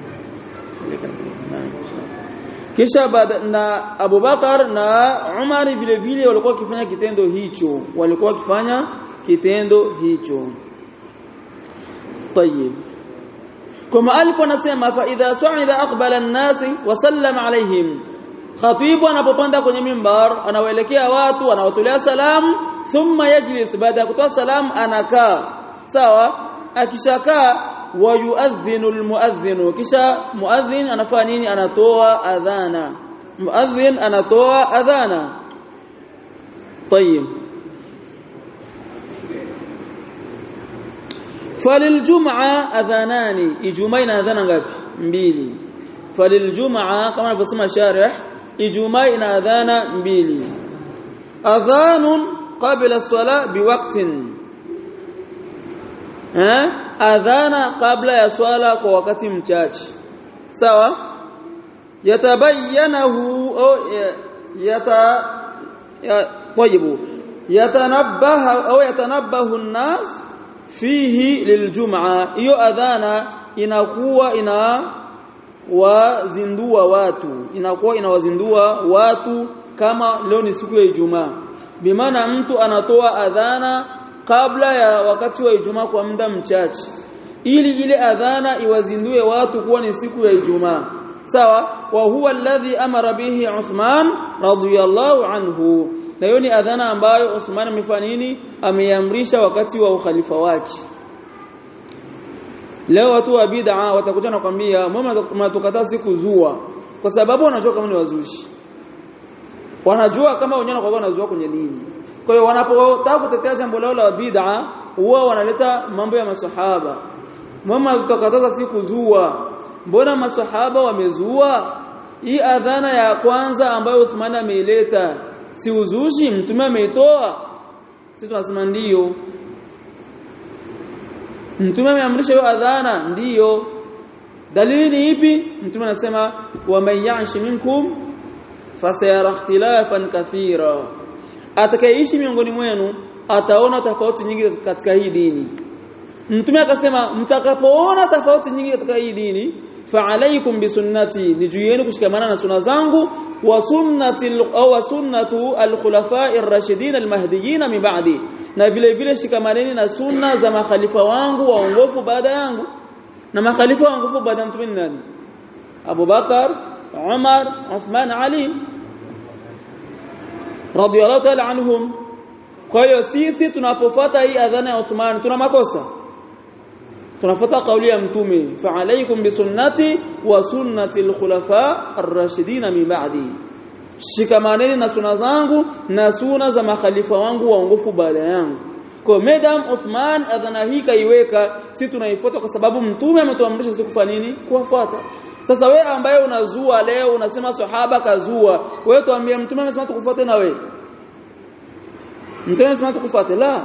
kisha baada na Abu Bakar na Umar vile vile walikuwa wakifanya kitendo hicho, walikuwa wakifanya kitendo hicho. طيب kama alifu anasema fa idha su'ida aqbala an-nas wa sallama alayhim, khatibu anapopanda kwenye mimbar anawaelekea watu, anawatolea salamu, thumma yajlis, baada ya kutoa salamu anakaa sawa. Akishakaa wa yuadhinu almuadhdhinu, kisha muadhdhin anafanya nini? Anatoa adhana. Muadhdhin anatoa adhana. طيب faliljumaa adhanani, ijumaa ina adhana ngapi? Mbili. Faliljumaa kama anavyosema sharih, ijumaa ina adhana mbili. Adhanun qabla as-salah biwaqtin, eh adhana kabla ya swala kwa wakati mchache sawa. Yatabayyanahu au yata طيب yatanabbaha au yatanabbahu an-nas fihi liljumaa, hiyo adhana inakuwa ina wazindua watu, inakuwa inawazindua watu kama leo ni siku ya Ijumaa. Bimaana mtu anatoa adhana kabla ya wakati wa Ijumaa kwa muda mchache, ili ile adhana iwazindue watu kuwa ni siku ya Ijumaa sawa. Wa huwa alladhi amara bihi Uthman radhiyallahu anhu, na hiyo ni adhana ambayo Uthman amefanya nini? Ameamrisha wakati wa ukhalifa wake. Leo watu wa bid'a watakuja na kwambia mama mnatukataa siku zua, kwa sababu wanajua kama ni wazushi, wanajua kama wenyewe kwa wanazua kwenye dini. Kwa hiyo wanapotaka kutetea jambo lao la bid'a, huwa wanaleta mambo ya maswahaba. Mama tutakataza siku zua, mbona maswahaba wamezua? Hii adhana ya kwanza ambayo Uthman ameileta si uzushi, mtume ameitoa. Sisi tunasema ndio, mtume ameamrisha hiyo adhana, ndio. Dalili ni ipi? Mtume anasema wa man ya'sh minkum fasayara ikhtilafan kathira, atakayeishi miongoni mwenu ataona tofauti nyingi katika hii dini. Mtume akasema mtakapoona tofauti nyingi katika hii dini, fa alaykum bi sunnati, ni juu yenu kushikamana na sunna zangu, wa sunnati au sunnatu al-khulafa'i ar-rashidin al-mahdiyyin min ba'di, na vile vile shikamaneni na sunna za makhalifa wangu waongofu baada yangu. Na makhalifa waongofu baada ya mtume nani? Abu Bakar, Umar, Uthman, Ali radiyallahu ta'ala anhum. Kwa hiyo sisi tunapofuata hii adhana ya Uthman tuna makosa? Tunafuata kauli ya mtume, fa alaykum bi sunnati wa sunnati al-khulafa ar-rashidin min ba'di, shikamaneni na sunna zangu na sunna za makhalifa wangu waongofu baada yangu. Kwa madam Uthman adhana hii kaiweka, sisi tunaifuata kwa sababu mtume ametuamrisha sisi kufanya nini? Kuwafuata. Sasa wewe ambaye unazua leo unasema sahaba kazua, wewe tuambie mtume amesema tukufuate na wewe? Mtume amesema tukufuate? La.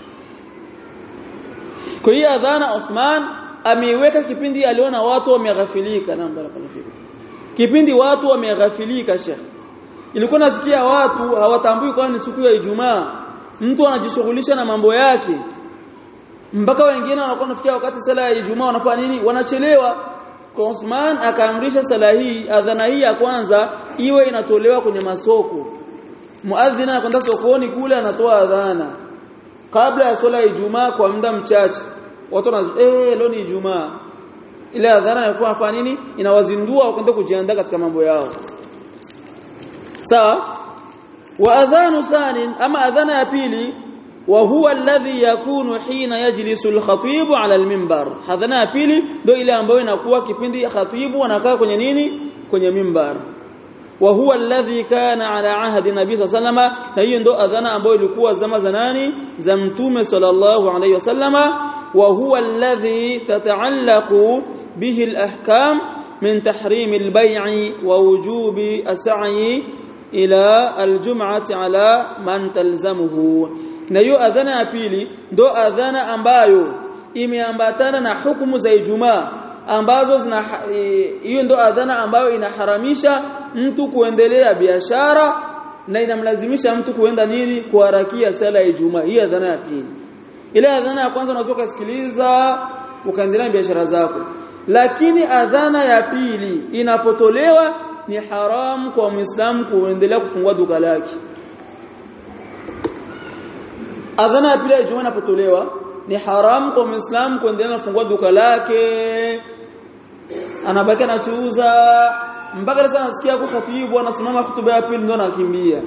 Kwa hiyo adhana Uthman ameiweka kipindi aliona watu wameghafilika. Na barakallahu fiki, kipindi watu wameghafilika Sheikh, ilikuwa nasikia watu hawatambui kwa ni siku ya Ijumaa, mtu anajishughulisha na mambo yake, mpaka wengine wanakuwa nafikia wakati sala ya Ijumaa wanafanya nini? Wanachelewa. Kwa Uthman akaamrisha sala hii, adhana hii ya kwanza iwe inatolewa kwenye masoko. Muadhdhin anakwenda sokoni kule anatoa adhana kabla ya swala ya Ijumaa kwa muda mchache. Watu wana eh leo ni Ijumaa, ile adhana inafanya fanya nini? Inawazindua wakaanza kujiandaa katika mambo yao sawa. Wa adhanu thani, ama adhana ya pili, wa huwa alladhi yakunu hina yajlisu al-khatib ala al-minbar. Adhana ya pili ndio ile ambayo inakuwa kipindi khatibu anakaa kwenye nini? Kwenye minbar. Wa huwa alladhi kana ala ahdi nabii sallallahu alayhi wasallam, na hiyo ndio adhana ambayo ilikuwa zama za nani? Za mtume sallallahu alayhi wasallama. Wa huwa alladhi tata'allaqu bihi al-ahkam min tahrim al-bay'i wa wujubi as-sa'i ila al-jum'ati ala man talzamuhu. Na hiyo adhana ya pili ndio adhana ambayo imeambatana na hukumu za Ijumaa ambazo zina, hiyo ndio adhana ambayo inaharamisha mtu kuendelea biashara na inamlazimisha mtu kuenda nini? Kuharakia sala ya Ijumaa. Hii adhana ya pili. Ile adhana ya kwanza unaweza kusikiliza ukaendelea biashara zako, lakini adhana ya pili inapotolewa ni haramu kwa Muislamu kuendelea kufungua duka lake. adhana ya pili ya Ijumaa inapotolewa ni haram kwa Muislamu kuendelea kufungua duka lake, anabaki anachuuza mpaka sasa anasikia kwa khatibu anasimama hutuba ya pili ndio anakimbia.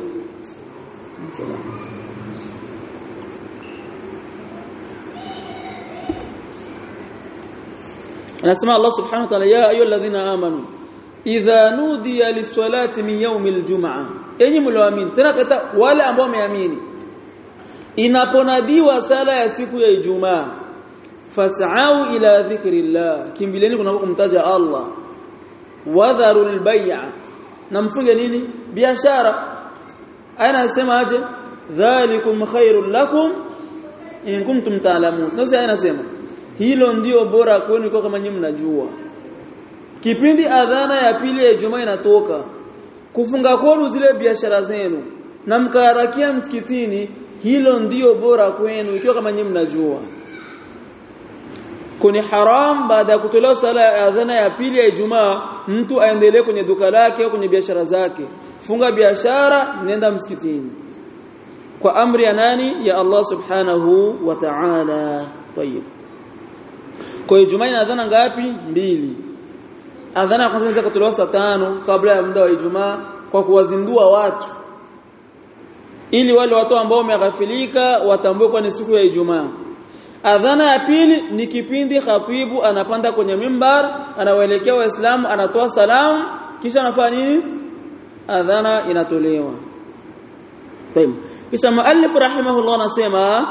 Anasema Allah subhanahu wa ta'ala, ya ayyuhalladhina amanu idha nudiya lis-salati min yawmil jum'ah, enyi mlioamini, tena kata wale ambao wameamini, inaponadiwa sala ya siku ya Ijumaa, fas'au ila dhikrillah, kimbileni kuna kumtaja Allah, wadharul bay'a, na mfunge nini? Biashara. Aina anasema aje? Dhalikum khairul lakum in kuntum ta'lamun. Sasa aina anasema hilo ndio bora kwenu kwa kama nyinyi mnajua. Kipindi adhana ya pili ya Ijumaa inatoka, kufunga kwenu zile biashara zenu na mkaharakia msikitini, hilo ndio bora kwenu ikiwa kama nyinyi mnajua. Kuni haram baada ya kutolewa sala ya adhana ya pili ya Ijumaa mtu aendelee kwenye duka lake au kwenye biashara zake. Funga biashara, nenda msikitini. Kwa amri ya nani? Ya Allah subhanahu wa ta'ala. Tayeb. Kwa Ijumaa ina adhana ngapi? Mbili. Adhana ya kwanza inaweza kutolewa saa tano kabla ya muda wa Ijumaa kwa kuwazindua watu, ili wale watu ambao wameghafilika watambue kwa ni siku ya Ijumaa. Adhana ya pili ni kipindi khatibu anapanda kwenye mimbar, anawaelekea Waislamu, anatoa salamu, kisha anafanya nini? Adhana inatolewa. Tayeb. Kisha muallif rahimahullah anasema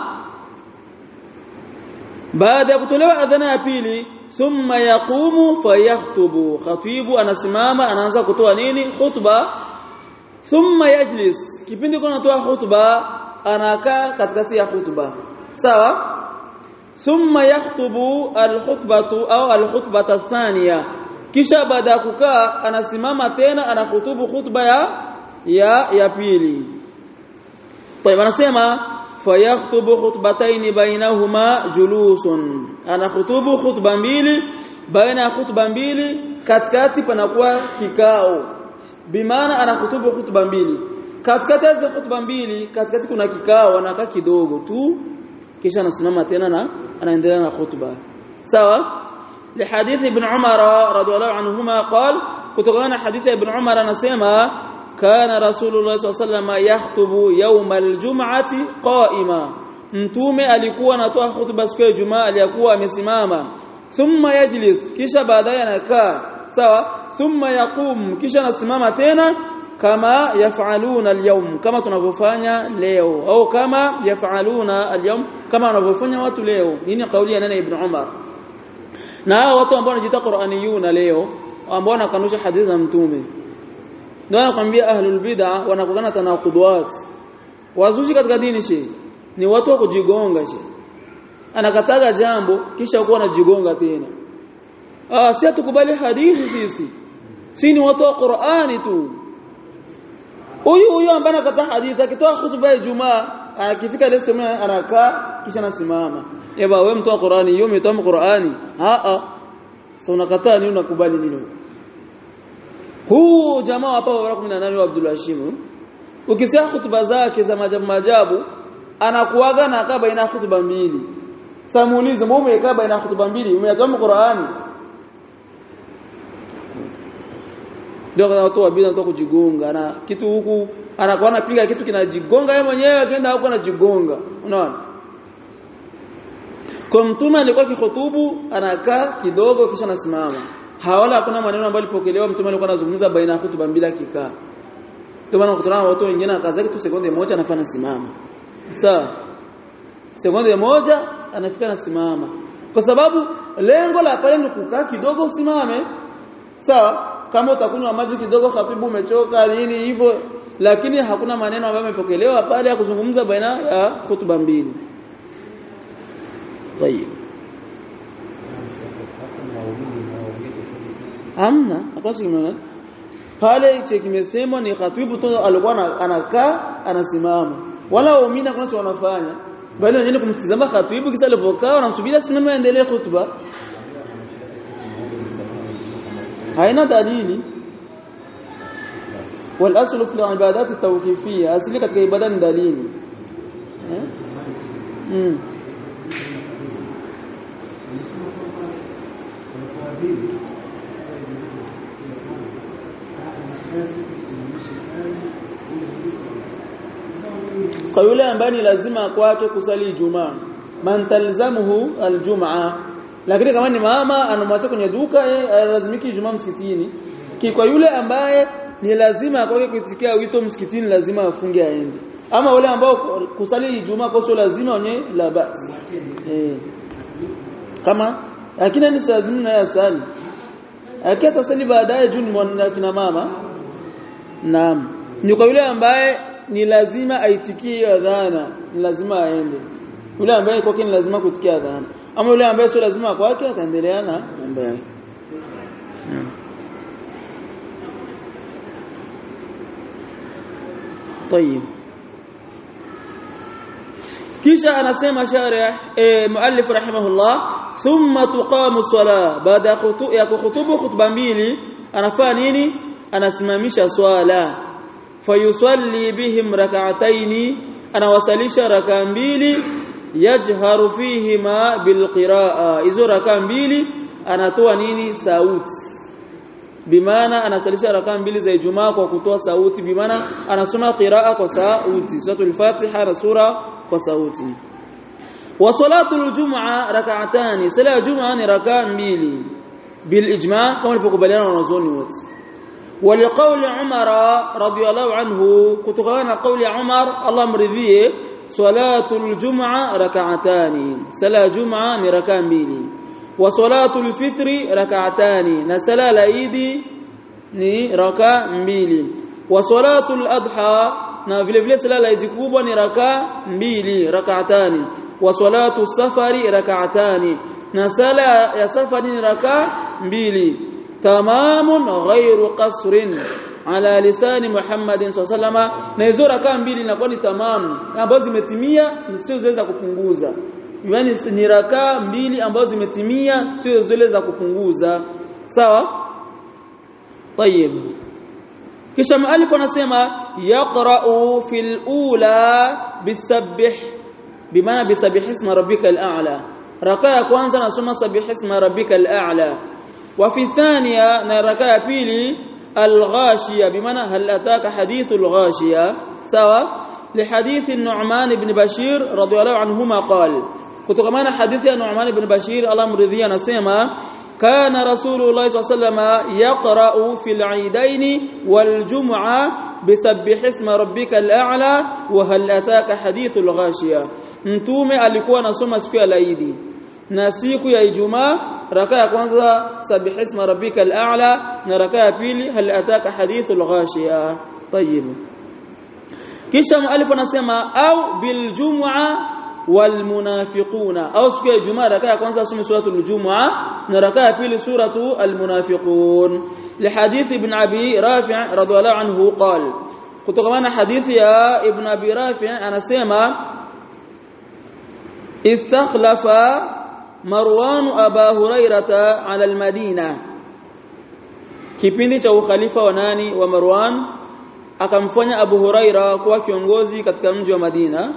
baada ya kutolewa adhana ya pili, thumma yaqumu fayakhtubu, khatibu anasimama anaanza kutoa nini? Khutba. Thumma yajlis, kipindi kuna anatoa khutba anakaa katikati ya khutba, sawa. Thumma yakhtubu alkhutbatu au alkhutbata thaniya, kisha baada ya kukaa anasimama tena anahutubu khutba ya ya, ya pili. Tayeb, anasema fayakhtubu khutbataini bainahuma julusun, anahutubu khutba mbili, baina ya khutba mbili katikati panakuwa kikao. Bimaana anahutubu khutba mbili, katikati ya khutba mbili katikati kuna kikao, anakaa kidogo tu, kisha anasimama tena na anaendelea na khutba, sawa. Li hadithi ibn Umar radhiyallahu anhuma qala, kutokana hadithi ibn Umar anasema kana Rasulullah sallallahu alayhi wasallam yakhutubu yawm aljum'ati qa'ima, mtume alikuwa anatoa khutba siku ya Ijumaa aliyakuwa amesimama. Thumma yajlis, kisha baadaye anakaa, sawa. Thumma yaqum, kisha anasimama tena, kama yafaluna alyawm, kama tunavyofanya leo, au kama yafaluna alyawm, kama wanavyofanya watu leo. Nini kauli ya nani? Ibn Umar. Na hao watu ambao wanajiita Qur'aniyuna leo, ambao wanakanusha hadithi za mtume, ndio anakuambia ahlul bid'ah wanakugana tanaqudwat, wazushi katika dini. Shi ni watu wa kujigonga. Shi anakataga jambo kisha uko anajigonga tena. Ah, si atukubali hadithi sisi, si ni watu wa Qur'ani tu. Huyu huyu ambaye anakataa hadithi akitoa khutba ya Ijumaa, akifika ile sehemu anakaa kisha anasimama. Eba wewe mtu wa Qur'ani, yeye umetoa Qur'ani? A a. Sasa unakataa nini, unakubali nini? Huu jamaa hapa wa kumi na nane wa Abdul Hashim, ukisema khutba zake za majabu majabu, anakuaga na kaa baina khutba mbili. Samuulize, mbona umekaa baina khutba mbili? Umeyatoa Qur'ani? Ndio kana watu wabida wanataka kujigonga na kitu huku, anakuwa anapiga kitu kinajigonga yeye mwenyewe, akaenda huko anajigonga. Unaona? Kwa mtume alikuwa kihutubu anakaa kidogo kisha anasimama. Hawala hakuna maneno ambayo alipokelewa mtume alikuwa anazungumza baina ya hutuba mbili akikaa. Ndio maana ukutana watu wengine akaza kitu sekunde moja anafanya simama. Sawa? Sekunde moja anafika na simama. Kwa sababu lengo la pale ni kukaa kidogo usimame. Sawa? Kama utakunywa maji kidogo khatibu umechoka nini hivyo, lakini hakuna maneno ambayo yamepokelewa pale ya kuzungumza baina ya hutuba mbili. Tayeb. Amna akasi mwana pale kimesema ni khatibu tu alikuwa anakaa anasimama, wala waumini kuna cha wanafanya bali wengine kumtizama khatibu kisa alivyokaa wanamsubiria simama aendelee hutuba. haina dalili. wal aslu fi al ibadat at tawqifiyya, asili katika ibada ni dalili. mm. Kwa yule ambaye ni lazima kwake kusali Ijumaa, man talzamuhu aljumaa, lakini kama ni mama anamwacha kwenye duka eh, lazimiki Ijumaa msikitini. Kwa yule ambaye ni lazima kwake kuitikia wito msikitini lazima afunge aende. Ama wale ambao kusali Ijumaa kwa sio lazima wenye la basi. Eh. Kama lakini ni lazima na yasali. Akita sali baadaye juu ni kina mama. Naam. Ni kwa yule ambaye ni lazima aitikie adhana, ni lazima aende. Yule ambaye kwake ni lazima kuitikia adhana. Ama yule ambaye sio lazima kwake ataendelea na mambo yake. Naam. طيب kisha anasema sharih eh, muallif rahimahullah thumma tuqamu salah baada ya khutubu khutba mbili anafanya nini anasimamisha swala fayusalli bihim rak'atayn anawasalisha raka mbili yajharu fihima bilqiraa hizo raka mbili anatoa nini sauti bimaana anasalisha raka mbili za Ijumaa kwa kutoa sauti bimaana anasoma qiraa kwa sauti suratul Fatiha na sura kwa sauti wa salatul Jum'a rak'atani sala Jum'a ni raka mbili bil ijma' kama alivyokubaliana na wanazuoni wote wa liqauli Umar radiyallahu anhu kutokana qawli Umar Allah mridhie salatul Jum'a rak'atani sala Jum'a ni raka mbili wa salatul fitri rak'atani na sala laidi ni raka mbili wa salatul adha na vile vile sala laidi kubwa ni raka mbili rak'atani wa salatu safari rak'atani na sala ya safari ni raka mbili tamamun ghairu qasrin ala lisani Muhammadin sallallahu alaihi wasallam na hizo raka mbili inakuwa ni tamamu ambazo zimetimia sio ziweza kupunguza yani ni raka mbili ambazo zimetimia sio zile za kupunguza sawa طيب kisha muallif anasema yaqra'u fil ula bisabbih bimaana bisabbih isma rabbikal a'la raka ya kwanza nasoma sabbih isma rabbikal a'la wa fi thaniya na raka ya pili al-ghashiya bimaana hal ataka hadithul ghashiya sawa لحديث النعمان بن بشير رضي الله عنهما قال kutokana hadithi ya Nu'man ibn Bashir Allah mridhia anasema kana Rasulullah sallallahu alayhi wasallam yaqra'u fil 'idaini wal jum'a bisabbih isma rabbikal a'la wa hal ataka hadithul ghashiya mtume alikuwa anasoma siku ya Eid na siku ya Ijumaa raka ya kwanza sabbih isma rabbikal a'la na raka ya pili hal ataka hadithul ghashiya طيب kisha muallif anasema au bil jum'a والمنافقون او siku ya Ijumaa raka ya kwanza asome suratul Jumu'ah na raka ya pili suratu al-Munafiqun lihadith ibn Abi Rafi' radhiyallahu anhu qala kutokana hadithi ya ibn Abi Rafi' anasema istakhlafa Marwan Aba Hurairata ala al-Madina kipindi cha ukhalifa wa nani wa Marwan akamfanya Abu Huraira kuwa kiongozi katika mji wa Madina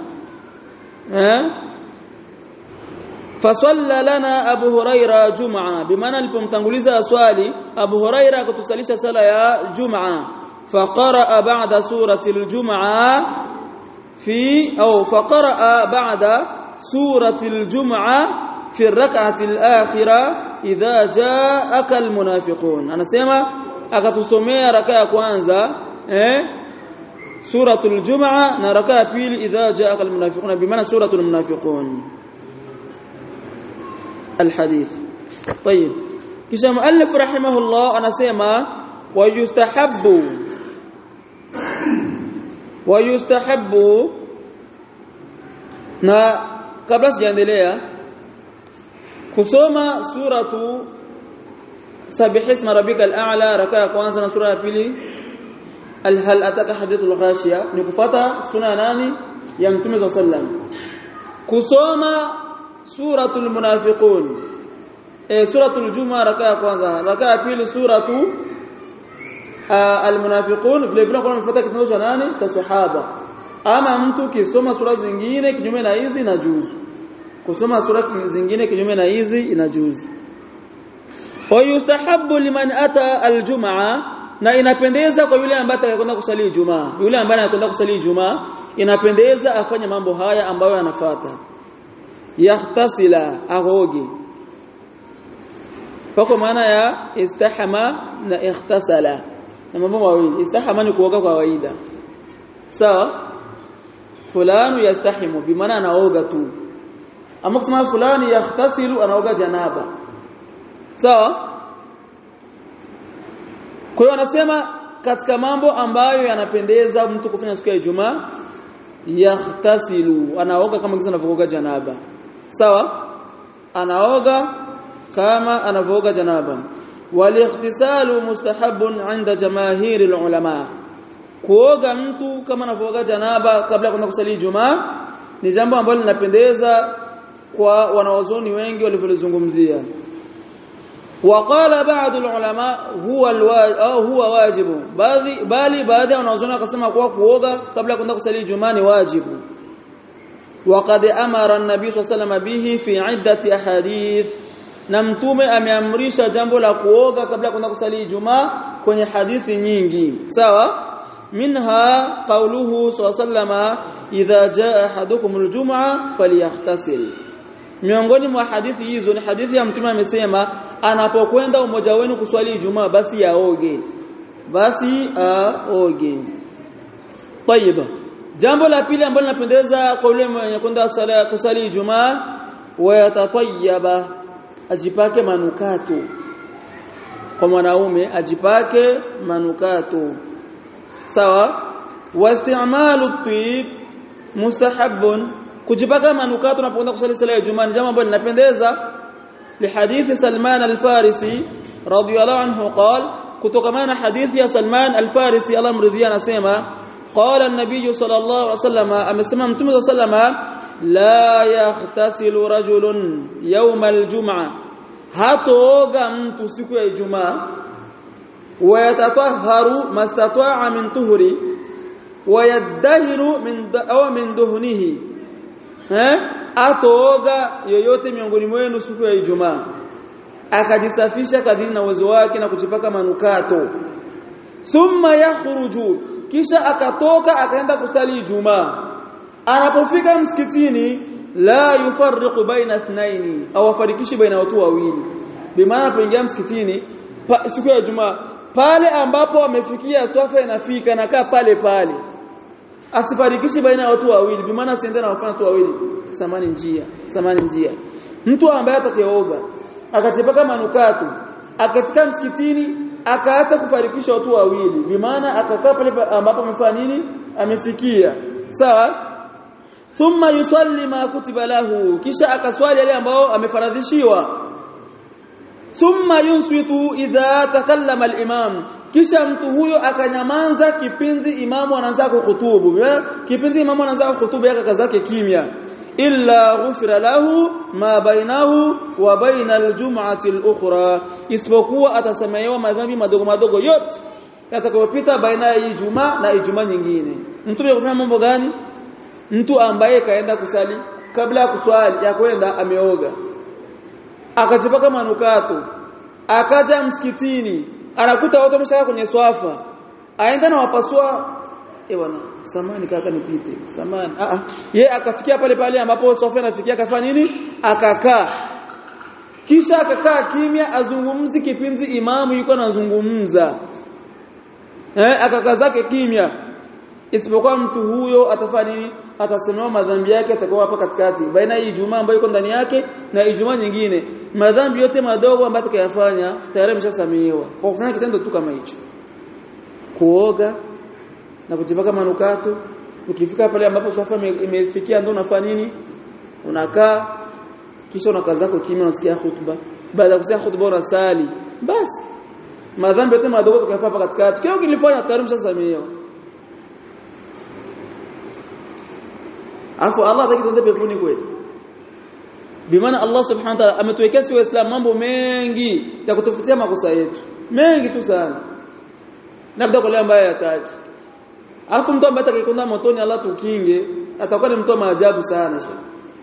fasalla lana Abu Huraira Jum'a bimaana alipomtanguliza swali Abu Huraira akatusalisha sala ya Jum'a faqara ba'da surati al-Jum'a fi au faqara ba'da surati al-Jum'a fi ar-rak'ati al-akhirah idha ja'aka al-munafiqun anasema akatusomea raka ya kwanza eh suratul Jumu'ah na raka ya pili idha ja'aka al-munafiquna bimaana suratul munafiqun الحديث طيب kisha muallif rahimahullah anasema wayustahabbu wayustahabbu na kabla sijaendelea kusoma suratu sabbih isma rabbikal a'la raka ya kwanza na sura ya pili hal ataka hadithul ghashiya ni kufuata sunna nani ya mtume sallallahu alayhi wasallam kusoma suratul munafiqun eh suratul Jumu'ah raka ya kwanza raka ya pili suratu al-munafiqun vile vile kuna mfuata kitendo cha nani cha sahaba ama mtu kisoma sura zingine kinyume na hizi inajuzu kusoma sura zingine kinyume na hizi inajuzu wa yustahabbu liman ata aljumaa na inapendeza kwa yule ambaye atakwenda kusali Ijumaa yule ambaye anakwenda kusali Ijumaa inapendeza afanye mambo haya ambayo yanafuata yahtasila agoge kwa maana ya istahama na ikhtasala na mambo mawili istahama ni kuoga kwa kawaida sawa fulani yastahimu bimaana anaoga tu ama kusema fulani yahtasilu anaoga janaba sawa kwa hiyo anasema katika mambo ambayo yanapendeza mtu kufanya siku ya Ijumaa yahtasilu anaoga kama kisa anavooga janaba sawa anaoga kama anavooga janaba walikhtisalu mustahabun 'inda jamaahiri ulama kuoga mtu kama anavooga janaba kabla kwenda kusali Ijumaa ni jambo ambalo linapendeza kwa wanaozoni wengi walivyozungumzia وقال بعض العلماء هو الواجب au huwa wajibu baadhi bali baadhi ya wanaozoni wakasema kwa kuoga kabla kwenda kusali Ijumaa ni wajibu وقد امر النبي صلى الله عليه وسلم به في عده احاديث na mtume ameamrisha jambo la kuoga kabla kwenda kusali Ijumaa kwenye hadithi nyingi sawa minha qawluhu sallallahu idha jaa ahadukum aljum'a falyaghtasil miongoni mwa hadithi hizo ni hadithi ya mtume amesema anapokwenda umoja wenu kuswali Ijumaa basi yaoge basi aoge tayyiba jambo la pili ambalo linapendeza kwa yule mwenye kwenda sala kusali Ijumaa wa yatatayyaba ajipake manukato kwa mwanaume ajipake manukato sawa wasti'malu at-tib mustahabbun kujipaka manukato unapoenda kusali sala ya Ijumaa jambo ambalo linapendeza لحديث سلمان الفارسي رضي الله عنه قال كتكمان حديث يا سلمان الفارسي الله مرضي انا سما قال النبي صلى الله عليه وسلم امسما متى صلى الله عليه وسلم لا يغتسل رجل يوم الجمعه hatoga mtu siku ya Ijumaa wayatatahharu mastatwa'a min tuhri wayadahiru min aw min duhnihi eh atoga yoyote miongoni mwenu siku ya Ijumaa akajisafisha kadiri na uwezo wake na kujipaka manukato thumma yakhruju kisha akatoka akaenda kusali Ijumaa anapofika msikitini la yufarriqu baina ithnaini au afarikishi baina watu wawili bimaana poingia msikitini pa, siku ya Ijumaa pale ambapo amefikia swafa inafika nakaa pale pale asifarikishi baina ya watu wawili bimaana asiende na wafanya watu wawili samani njia samani njia mtu ambaye atateoga akatipaka manukato akafika msikitini akaacha kufarikisha watu wawili bimaana akakaa pale ambapo amefanya nini amefikia sawa thumma yusalli ma kutiba lahu kisha akaswali yale ambao amefaradhishiwa thumma yunsitu idha takallama al-imam kisha mtu huyo akanyamanza kipindi imamu anaanza kuhutubu kipindi imamu anaanza kuhutubu yaka kazake kimya illa ghufira lahu ma bainahu wa baina al-jum'ati al-ukhra isipokuwa atasamehewa madhambi madogo madogo yote yatakayopita baina ya Ijumaa na Ijumaa nyingine mtu yafanya mambo gani mtu ambaye kaenda kusali kabla ya kuswali ya kwenda ameoga akajipaka manukato akaja msikitini anakuta watu wameshaka kwenye swafa aenda na wapasua eh bwana samani kaka nipite samani a a yeye akafikia pale pale ambapo swafa inafikia akafanya nini akakaa kisha akakaa kimya azungumzi kipindi imamu yuko anazungumza eh akakaa zake kimya isipokuwa mtu huyo atafanya nini atasemewa madhambi yake atakuwa hapa katikati baina ya Ijumaa ambayo iko ndani yake na Ijumaa nyingine madhambi yote madogo ambayo tukayafanya tayari ameshasamehewa kwa kufanya kitendo tu kama hicho kuoga na kujipaka manukato ukifika pale ambapo swafa imefikia ndo unafanya nini unakaa kisha unakaa zako kimya unasikia khutba baada ya kusikia khutba unasali basi madhambi yote madogo tukayafanya hapa katikati kile ukilifanya tayari ameshasamehewa afu Allah atakitende peponi kweli bimaana Allah subhanahu wa ta'ala ametuwekea sisi waislamu mambo mengi ya kutufutia makosa yetu mengi tu sana labda kwa leo ambaye hataki Alafu mtu ambaye atakayekwenda motoni Allah tukinge, atakuwa ni mtu wa maajabu sana shekhi.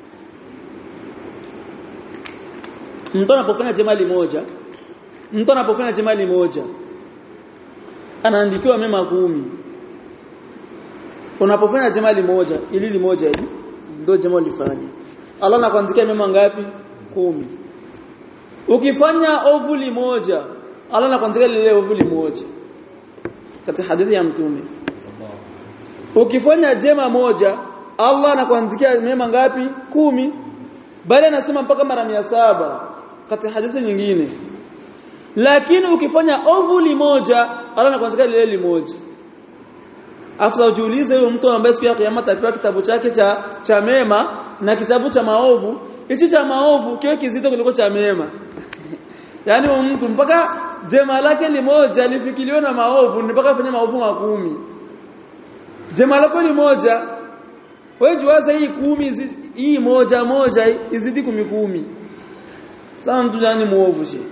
Mtu anapofanya jema moja, mtu anapofanya jema moja anaandikiwa mema kumi. Unapofanya jema moja, ili limoja hili ndio jema ulifanya, Allah anakuandikia mema ngapi? Kumi. Ukifanya ovu limoja, Allah anakuandikia lile ovu limoja. Katika hadithi ya Mtume, ukifanya jema moja, Allah anakuandikia mema ngapi? Kumi. Bali anasema mpaka mara mia saba katika hadithi nyingine. Lakini ukifanya ovu limoja, Allah anakuandikia lile limoja. Afisa ujiulize huyo mtu ambaye siku ya kiyama atapewa kitabu chake cha cha mema na kitabu cha maovu, hichi cha maovu kiwe kizito kuliko cha mema. Yaani huyo mtu mpaka jema lake limoja lifikiliwe na maovu, mpaka afanye maovu makumi. Jema lako limoja, wewe juaza hii kumi, hii moja moja izidi kumi kumi. Sasa mtu jani muovu je?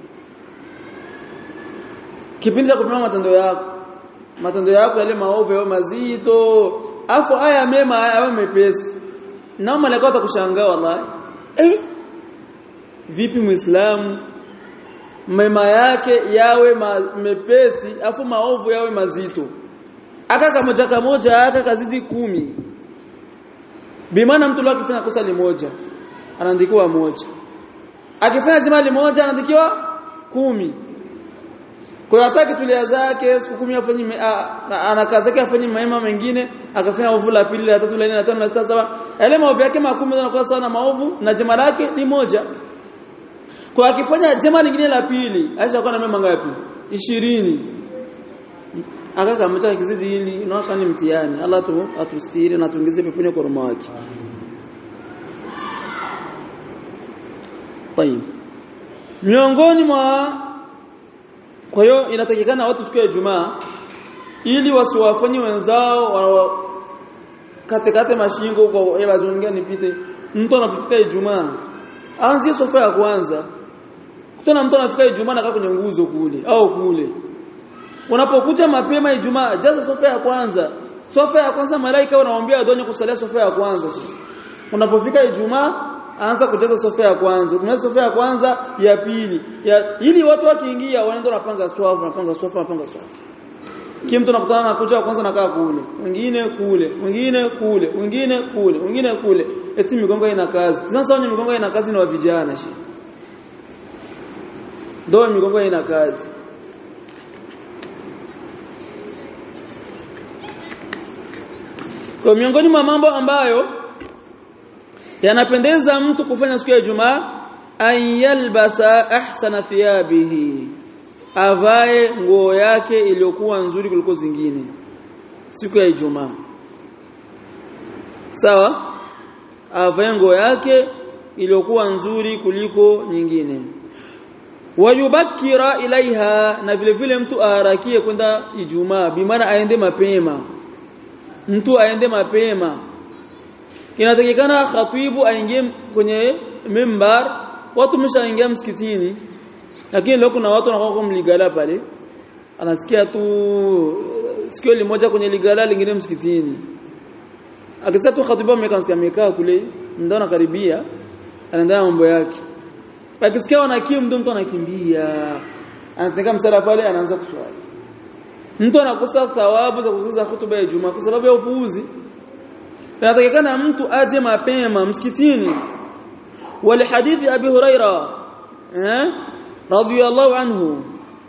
Kipindi cha kupima matendo yako, matendo yako yale maovu yao mazito, afu haya mema haya mepesi. Na malaika watakushangaa wallahi. Eh? Vipi Muislamu mema yake yawe ma, mepesi afu maovu yawe mazito? Aka kamoja kamoja aka kazidi kumi. Bimaana mtu leo akifanya kosa limoja anaandikiwa moja. Akifanya jema limoja anaandikiwa kumi. Kwa hiyo hataki tulia zake siku kumi afanye anakazake afanye mema mengine, akafanya ovu la pili la tatu la nne la tano la sita saba. Yale maovu yake makumi yanakuwa sawa na maovu na jema lake ni moja. Kwa akifanya jema lingine la pili, aisha kwa na mema ngapi? ishirini. Akaka mmoja kizidi hili unaona ni mtihani. Allah tu atustiri na tuongeze peponi kwa rehema yake. Tayeb. Miongoni mwa kwa hiyo inatakikana watu siku ya Ijumaa ili wasiwafanye wenzao katekate mashingo kwa eba zongea nipite. Mtu anapofika Ijumaa aanzie sofa ya kwanza. Kutana mtu anafika Ijumaa na kaa kwenye nguzo kule au kule. Unapokuja mapema Ijumaa, jaza sofa ya kwanza. Sofa ya kwanza malaika wanaombea adonye kusalia sofa ya kwanza. Unapofika Ijumaa anza kujaza sofa ya kwanza. Unaanza sofa ya kwanza, ya pili. Ya ili watu wakiingia wanaenda wanapanga swafu, wanapanga swafu, wanapanga swafu. Kila mtu anakutana na kuja kwanza nakaa kule, mwingine kule, mwingine kule, mwingine kule, mwingine kule. Eti migongo ina kazi. Sasa wenye migongo ina kazi ni wa vijana shi. Ndio migongo ina kazi. Kwa miongoni mwa mambo ambayo yanapendeza mtu kufanya siku ya Ijumaa, ayalbasa ahsana thiyabihi, avae nguo yake iliyokuwa nzuri kuliko zingine siku ya Ijumaa. Sawa? Avae nguo yake iliyokuwa nzuri kuliko nyingine. Wayubakira ilaiha, na vile vile mtu aharakie kwenda Ijumaa, bimaana aende mapema. Mtu aende mapema. Inatakikana khatibu aingie kwenye mimbar, watu mshaingia msikitini, lakini leo kuna watu wanakuwa mligala pale, anasikia tu sikio limoja kwenye ligala lingine msikitini. Akisema tu khatibu amekaa amekaa kule, ndio anakaribia, anaendelea mambo yake. Akisikia wanakimbia, mtu mtu anakimbia, anataka msala pale, anaanza kuswali. Mtu anakosa thawabu za kusikiza hutuba ya Ijumaa kwa sababu ya upuuzi. Inatakikana mtu aje mapema msikitini. Wal hadithi Abi Huraira eh radhiyallahu anhu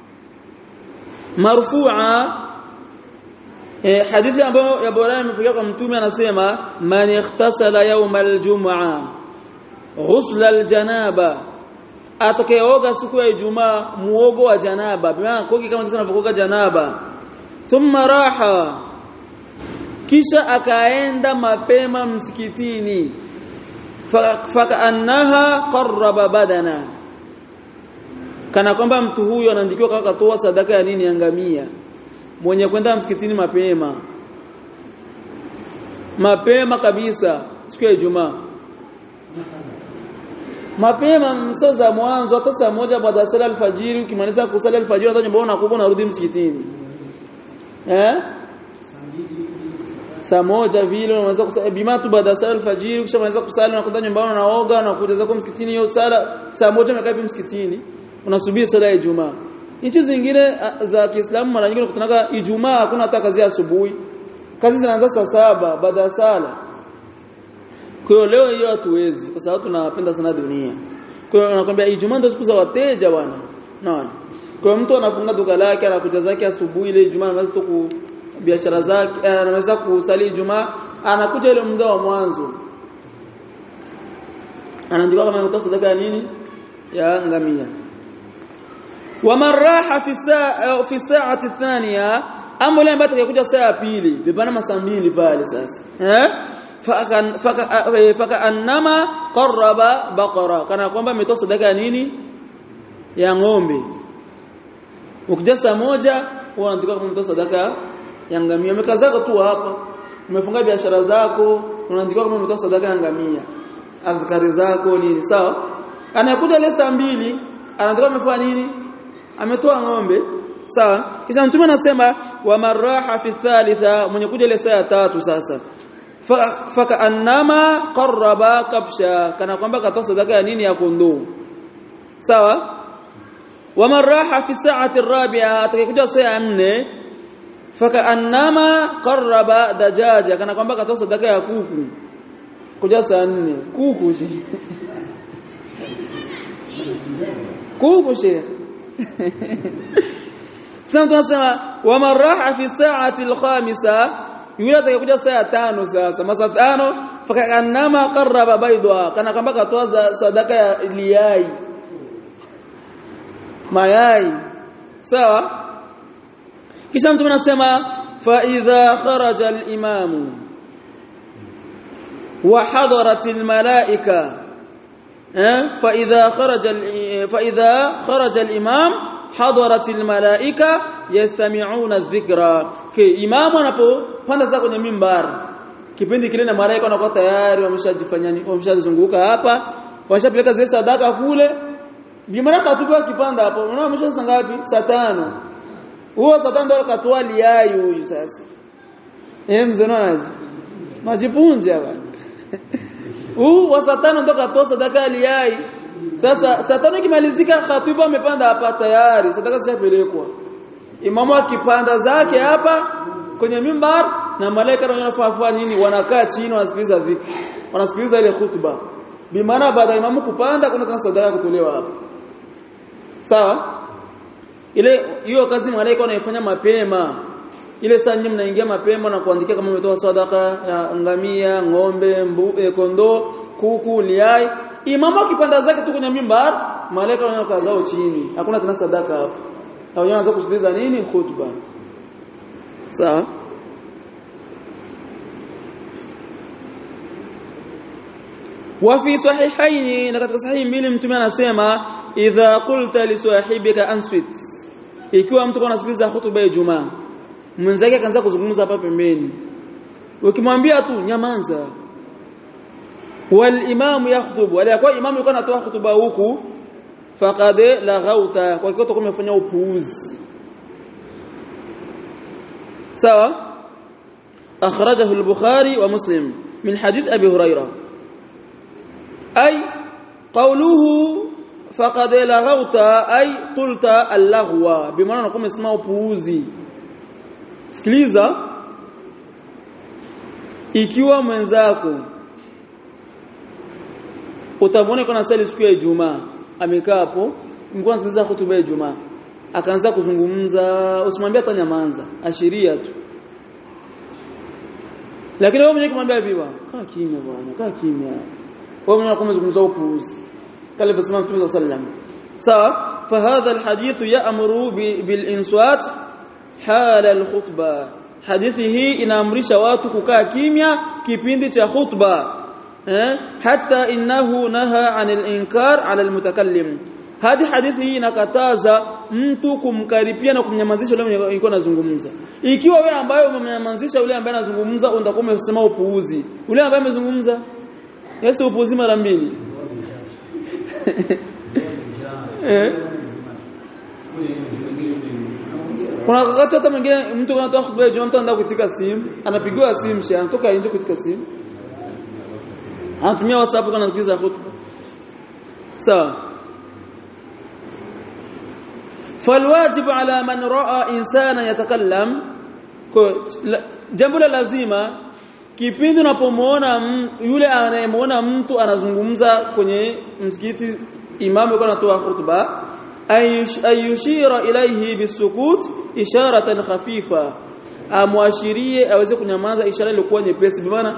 marfu'a, eh hadithi ambayo ya Bukhari imepokea kwa Mtume anasema, man ikhtasala yawm al-jum'a ghusl al-janaba, atakayeoga siku ya Ijumaa muogo wa janaba, maana kogi kama sasa anapokoga janaba, thumma raha, kisha akaenda mapema msikitini, fakaannaha qarraba badana, kana kwamba mtu huyo anaandikiwa kama katoa sadaka ya nini, angamia. Mwenye kwenda msikitini mapema mapema kabisa siku ya Ijumaa, mapema msaa za mwanzo, hata saa moja baada ya sala alfajiri, ukimaliza kusali alfajiri hata nyumbani unakuwa unarudi msikitini. Eh? saa moja vile unaweza kusali bimatu baada sala alfajiri kisha unaweza kusali na kwenda nyumbani unaoga na kuja zako msikitini hiyo sala saa moja umekaa hivi msikitini unasubiri sala ya Ijumaa. Nchi zingine za Kiislamu mara nyingi unakutanaga Ijumaa hakuna hata kazi asubuhi. Kazi zinaanza saa saba baada ya sala. Kwa hiyo leo hiyo hatuwezi kwa sababu tunapenda sana dunia. Kwa hiyo anakuambia Ijumaa ndio siku za wateja bwana. Naona. Kwa mtu anafunga duka lake anakuja zake asubuhi ile Ijumaa anaweza tu biashara zake anaweza kusali Ijumaa anakuja ile muda wa mwanzo. Anaandika kama ametoa sadaka ya nini? Ya ngamia. Wa maraha fi saa fi saati thaniya ambo ile ambayo atakuja saa ya pili bibana masaa mbili pale sasa. Eh? Faka faka faka annama qarraba baqara kana kwamba ametoa sadaka ya nini? Ya ng'ombe. Ukija saa moja unaandika kama umetoa sadaka ya ngamia. Umekazaka tu hapa. Umefunga biashara zako, unaandika kama umetoa sadaka ya ngamia. Adhkari zako nini, sawa? Anakuja ile saa mbili, anataka amefanya nini? Ametoa ng'ombe, sawa? Kisha mtume anasema wa maraha fi thalitha, mwenye kuja ile saa ya tatu sasa. Faka annama qarraba kabsha, kana kwamba katoa sadaka ya nini? Ya kondoo. Sawa? Wa maraha fi sa'ati ar-rabi'a, atakuja saa ya nne faka annama qarraba dajaja kana kwamba katoa sadaka ya kuku kuja saa nne kuku shi kuku shi sasa tunasema wa maraha fi sa'ati al-khamisa yule atakuja saa ya tano sasa masa tano faka annama qarraba baydha kana kwamba katoa sadaka ya liyai mayai, sawa? Kisha mtume anasema fa idha kharaja al-imamu wa hadarat al-malaika eh fa idha kharaja fa idha kharaja al-imam hadarat al-malaika yastami'una adh-dhikra. Ke imamu anapopanda zako kwenye mimbar kipindi kile na malaika wanakuwa tayari wameshajifanyani wameshazunguka hapa washapeleka zile sadaka kule bimara katupa kipanda hapo unaona mwisho ngapi? Saa tano. Huo saa tano ndio katoa liyai huyu sasa. Eh mzenoaje? Majipunja bwana. Huo saa tano ndio katoa sadaka liyai. Sasa saa tano ikimalizika khatibu amepanda hapa tayari sadaka zishapelekwa. Imamu akipanda zake hapa kwenye mimbar na malaika wanafanya nini? Wanakaa chini wanasikiliza vipi? Wanasikiliza ile khutba. Bimana baada imamu kupanda kuna sadaka kutolewa hapa. Sawa? Ile hiyo kazi malaika wanaifanya mapema. Ile saa nyinyi mnaingia mapema na kuandikia kama umetoa sadaka ya ngamia, ng'ombe, mbu, e, kondoo, kuku, liai. Imamu akipanda zake tu kwenye mimbar, malaika wanakaa zao chini. Hakuna tena sadaka hapo. Hao wanaanza kusikiliza nini? Khutba. Sawa? وفي صحيحين katika sahihi mbili mtume anasema idha qulta li sahibika answit, ikiwa mtu anasikiliza hutuba ya Ijumaa mwenzake akaanza kuzungumza hapa pembeni ukimwambia tu nyamanza wal imamu yakhutubu wala kwa imamu yuko anatoa hutuba huku faqad laghauta kwa hiyo utakuwa umefanya upuuzi. sawa? akhrajahu al-Bukhari wa Muslim min hadith Abi Hurairah أي قوله فقد لغوت أي قلت اللغو بمعنى نقوم اسمه puuzi. Sikiliza, ikiwa mwenzako utamwona kuna sali siku ya Ijumaa amekaa hapo mko anasikiliza hutuba ya Ijumaa akaanza kuzungumza usimwambie hata nyamanza ashiria tu, lakini wewe mwenyewe kumwambia vipi? Kaa kimya bwana, kaa kimya. ومن يقوم بزمزو بوز قال بسم الله صلى الله عليه وسلم. sawa? فهذا الحديث يأمر بالإنصات حال الخطبة. hadithi hii inaamrisha watu kukaa kimya kipindi cha khutba eh hata innahu naha anil inkar ala almutakallim. hadi hadithi hii inakataza mtu kumkaripia na kumnyamazisha yule mwenye yuko anazungumza. Ikiwa wewe ambaye umemnyamazisha yule ambaye anazungumza utakuwa umesema upuuzi, yule ambaye amezungumza Yesu upuuzi mara mbili. Eh? Kuna wakati hata mwingine mtu anatoa khutba ya Ijumaa, mtu anaenda kutika simu, anapigiwa simu shia, anatoka nje kutika simu. Anatumia WhatsApp kana kusikiza khutba. Sawa. فالواجب على من راى انسانا يتكلم jambo la lazima kipindi unapomuona yule anayemuona mtu anazungumza kwenye msikiti, imamu yuko anatoa khutba, ayushira ilayhi bisukut isharatan khafifa, amwashirie aweze kunyamaza ishara iliyokuwa nyepesi, maana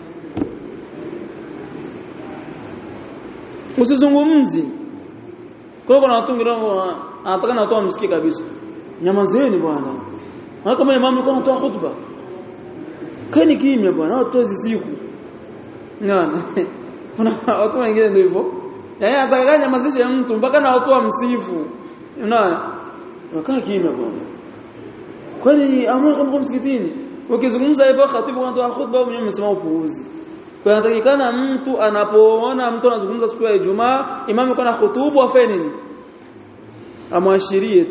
usizungumzi. Kwa kuna watu wengine anataka na watu wamsikie kabisa, nyamazeni bwana. Na kama imamu yuko anatoa khutba, kani kimya bwana, watu siku nani. Kuna watu wengine ndio hivyo, yaani atakaga nyamazisha mtu mpaka na watu wamsifu, unaona, wakaa kimya bwana. Kwani amua kama msikitini ukizungumza hivyo khatibu anatoa khutba, mwenyewe umesema upuuzi. Kwa inatakikana mtu anapoona mtu anazungumza siku ya Ijumaa, imamu kana khutubu afanye nini? Amwashirie tu.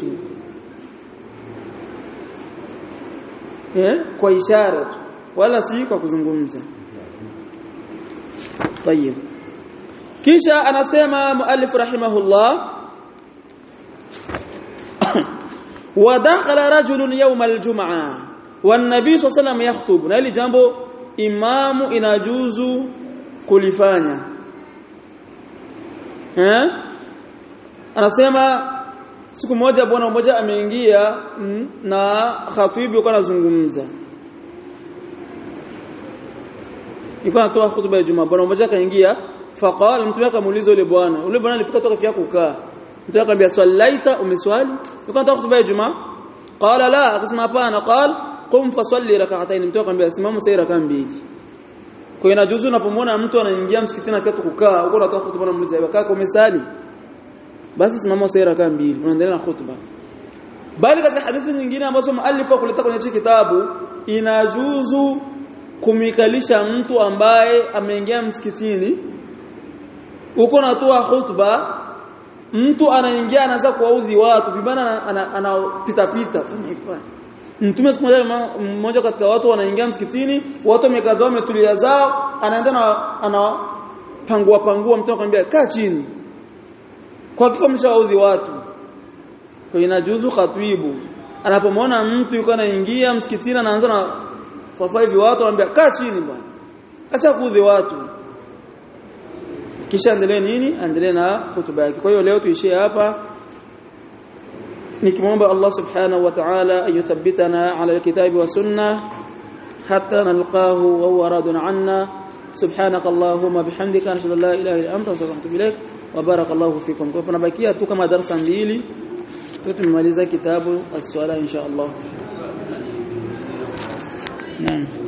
Eh? Kwa ishara tu, wala si kwa kuzungumza. Tayeb. Kisha anasema muallif rahimahullah, wa dakhala rajulun yawm al-jum'ah wan nabiy sallallahu alayhi wasallam yakhutub. Na hili jambo imamu inajuzu kulifanya. Eh? Anasema siku moja bwana mmoja ameingia na khatibu yuko anazungumza. Yuko anatoa khutba ya Ijumaa. Bwana mmoja kaingia, faqala, mtume akamuuliza yule bwana. Yule bwana alifika toka fia kukaa. Mtume akamwambia sallaita, umeswali? Yuko anatoa khutba ya Ijumaa. Qala la, akasema hapana. Qala qum fasalli rak'atayn. Mtume akamwambia simama sasa rak'a mbili. Kwa inajuzu unapomwona mtu anaingia msikitini akati kukaa, uko unatoa khutba na muuliza kaka umesali? Basi simama sasa rak'a mbili, unaendelea na khutba. Bali katika hadithi nyingine ambazo muallifu kuleta kwenye kitabu, inajuzu kumikalisha mtu ambaye ameingia msikitini, uko unatoa khutba, mtu anaingia anaanza kuwaudhi watu, bibana anapita pita fanya hivyo. Mtume siku mmoja katika watu wanaingia msikitini, watu wamekaza wametulia zao, anaenda na anapangua pangua, mtu akamwambia kaa chini. Kwa kiko mshaudhi watu. Kwa inajuzu khatibu anapomwona mtu yuko anaingia msikitini anaanza na fafa hivi watu anambia kaa chini bwana, acha kuudhi watu, kisha endelee nini, endelee na hutuba yake. Kwa hiyo leo tuishie hapa, nikimwomba Allah subhanahu wa ta'ala ayuthabbitana ala alkitabi wa sunnah hatta nalqahu wa huwa radun anna. subhanaka allahumma bihamdika ashhadu an la ilaha illa anta astaghfiruka wa atubu ilaik wa barakallahu fikum. Kwa tunabakia tu kama darasa mbili tumemaliza kitabu as-swala insha Allah. Naam.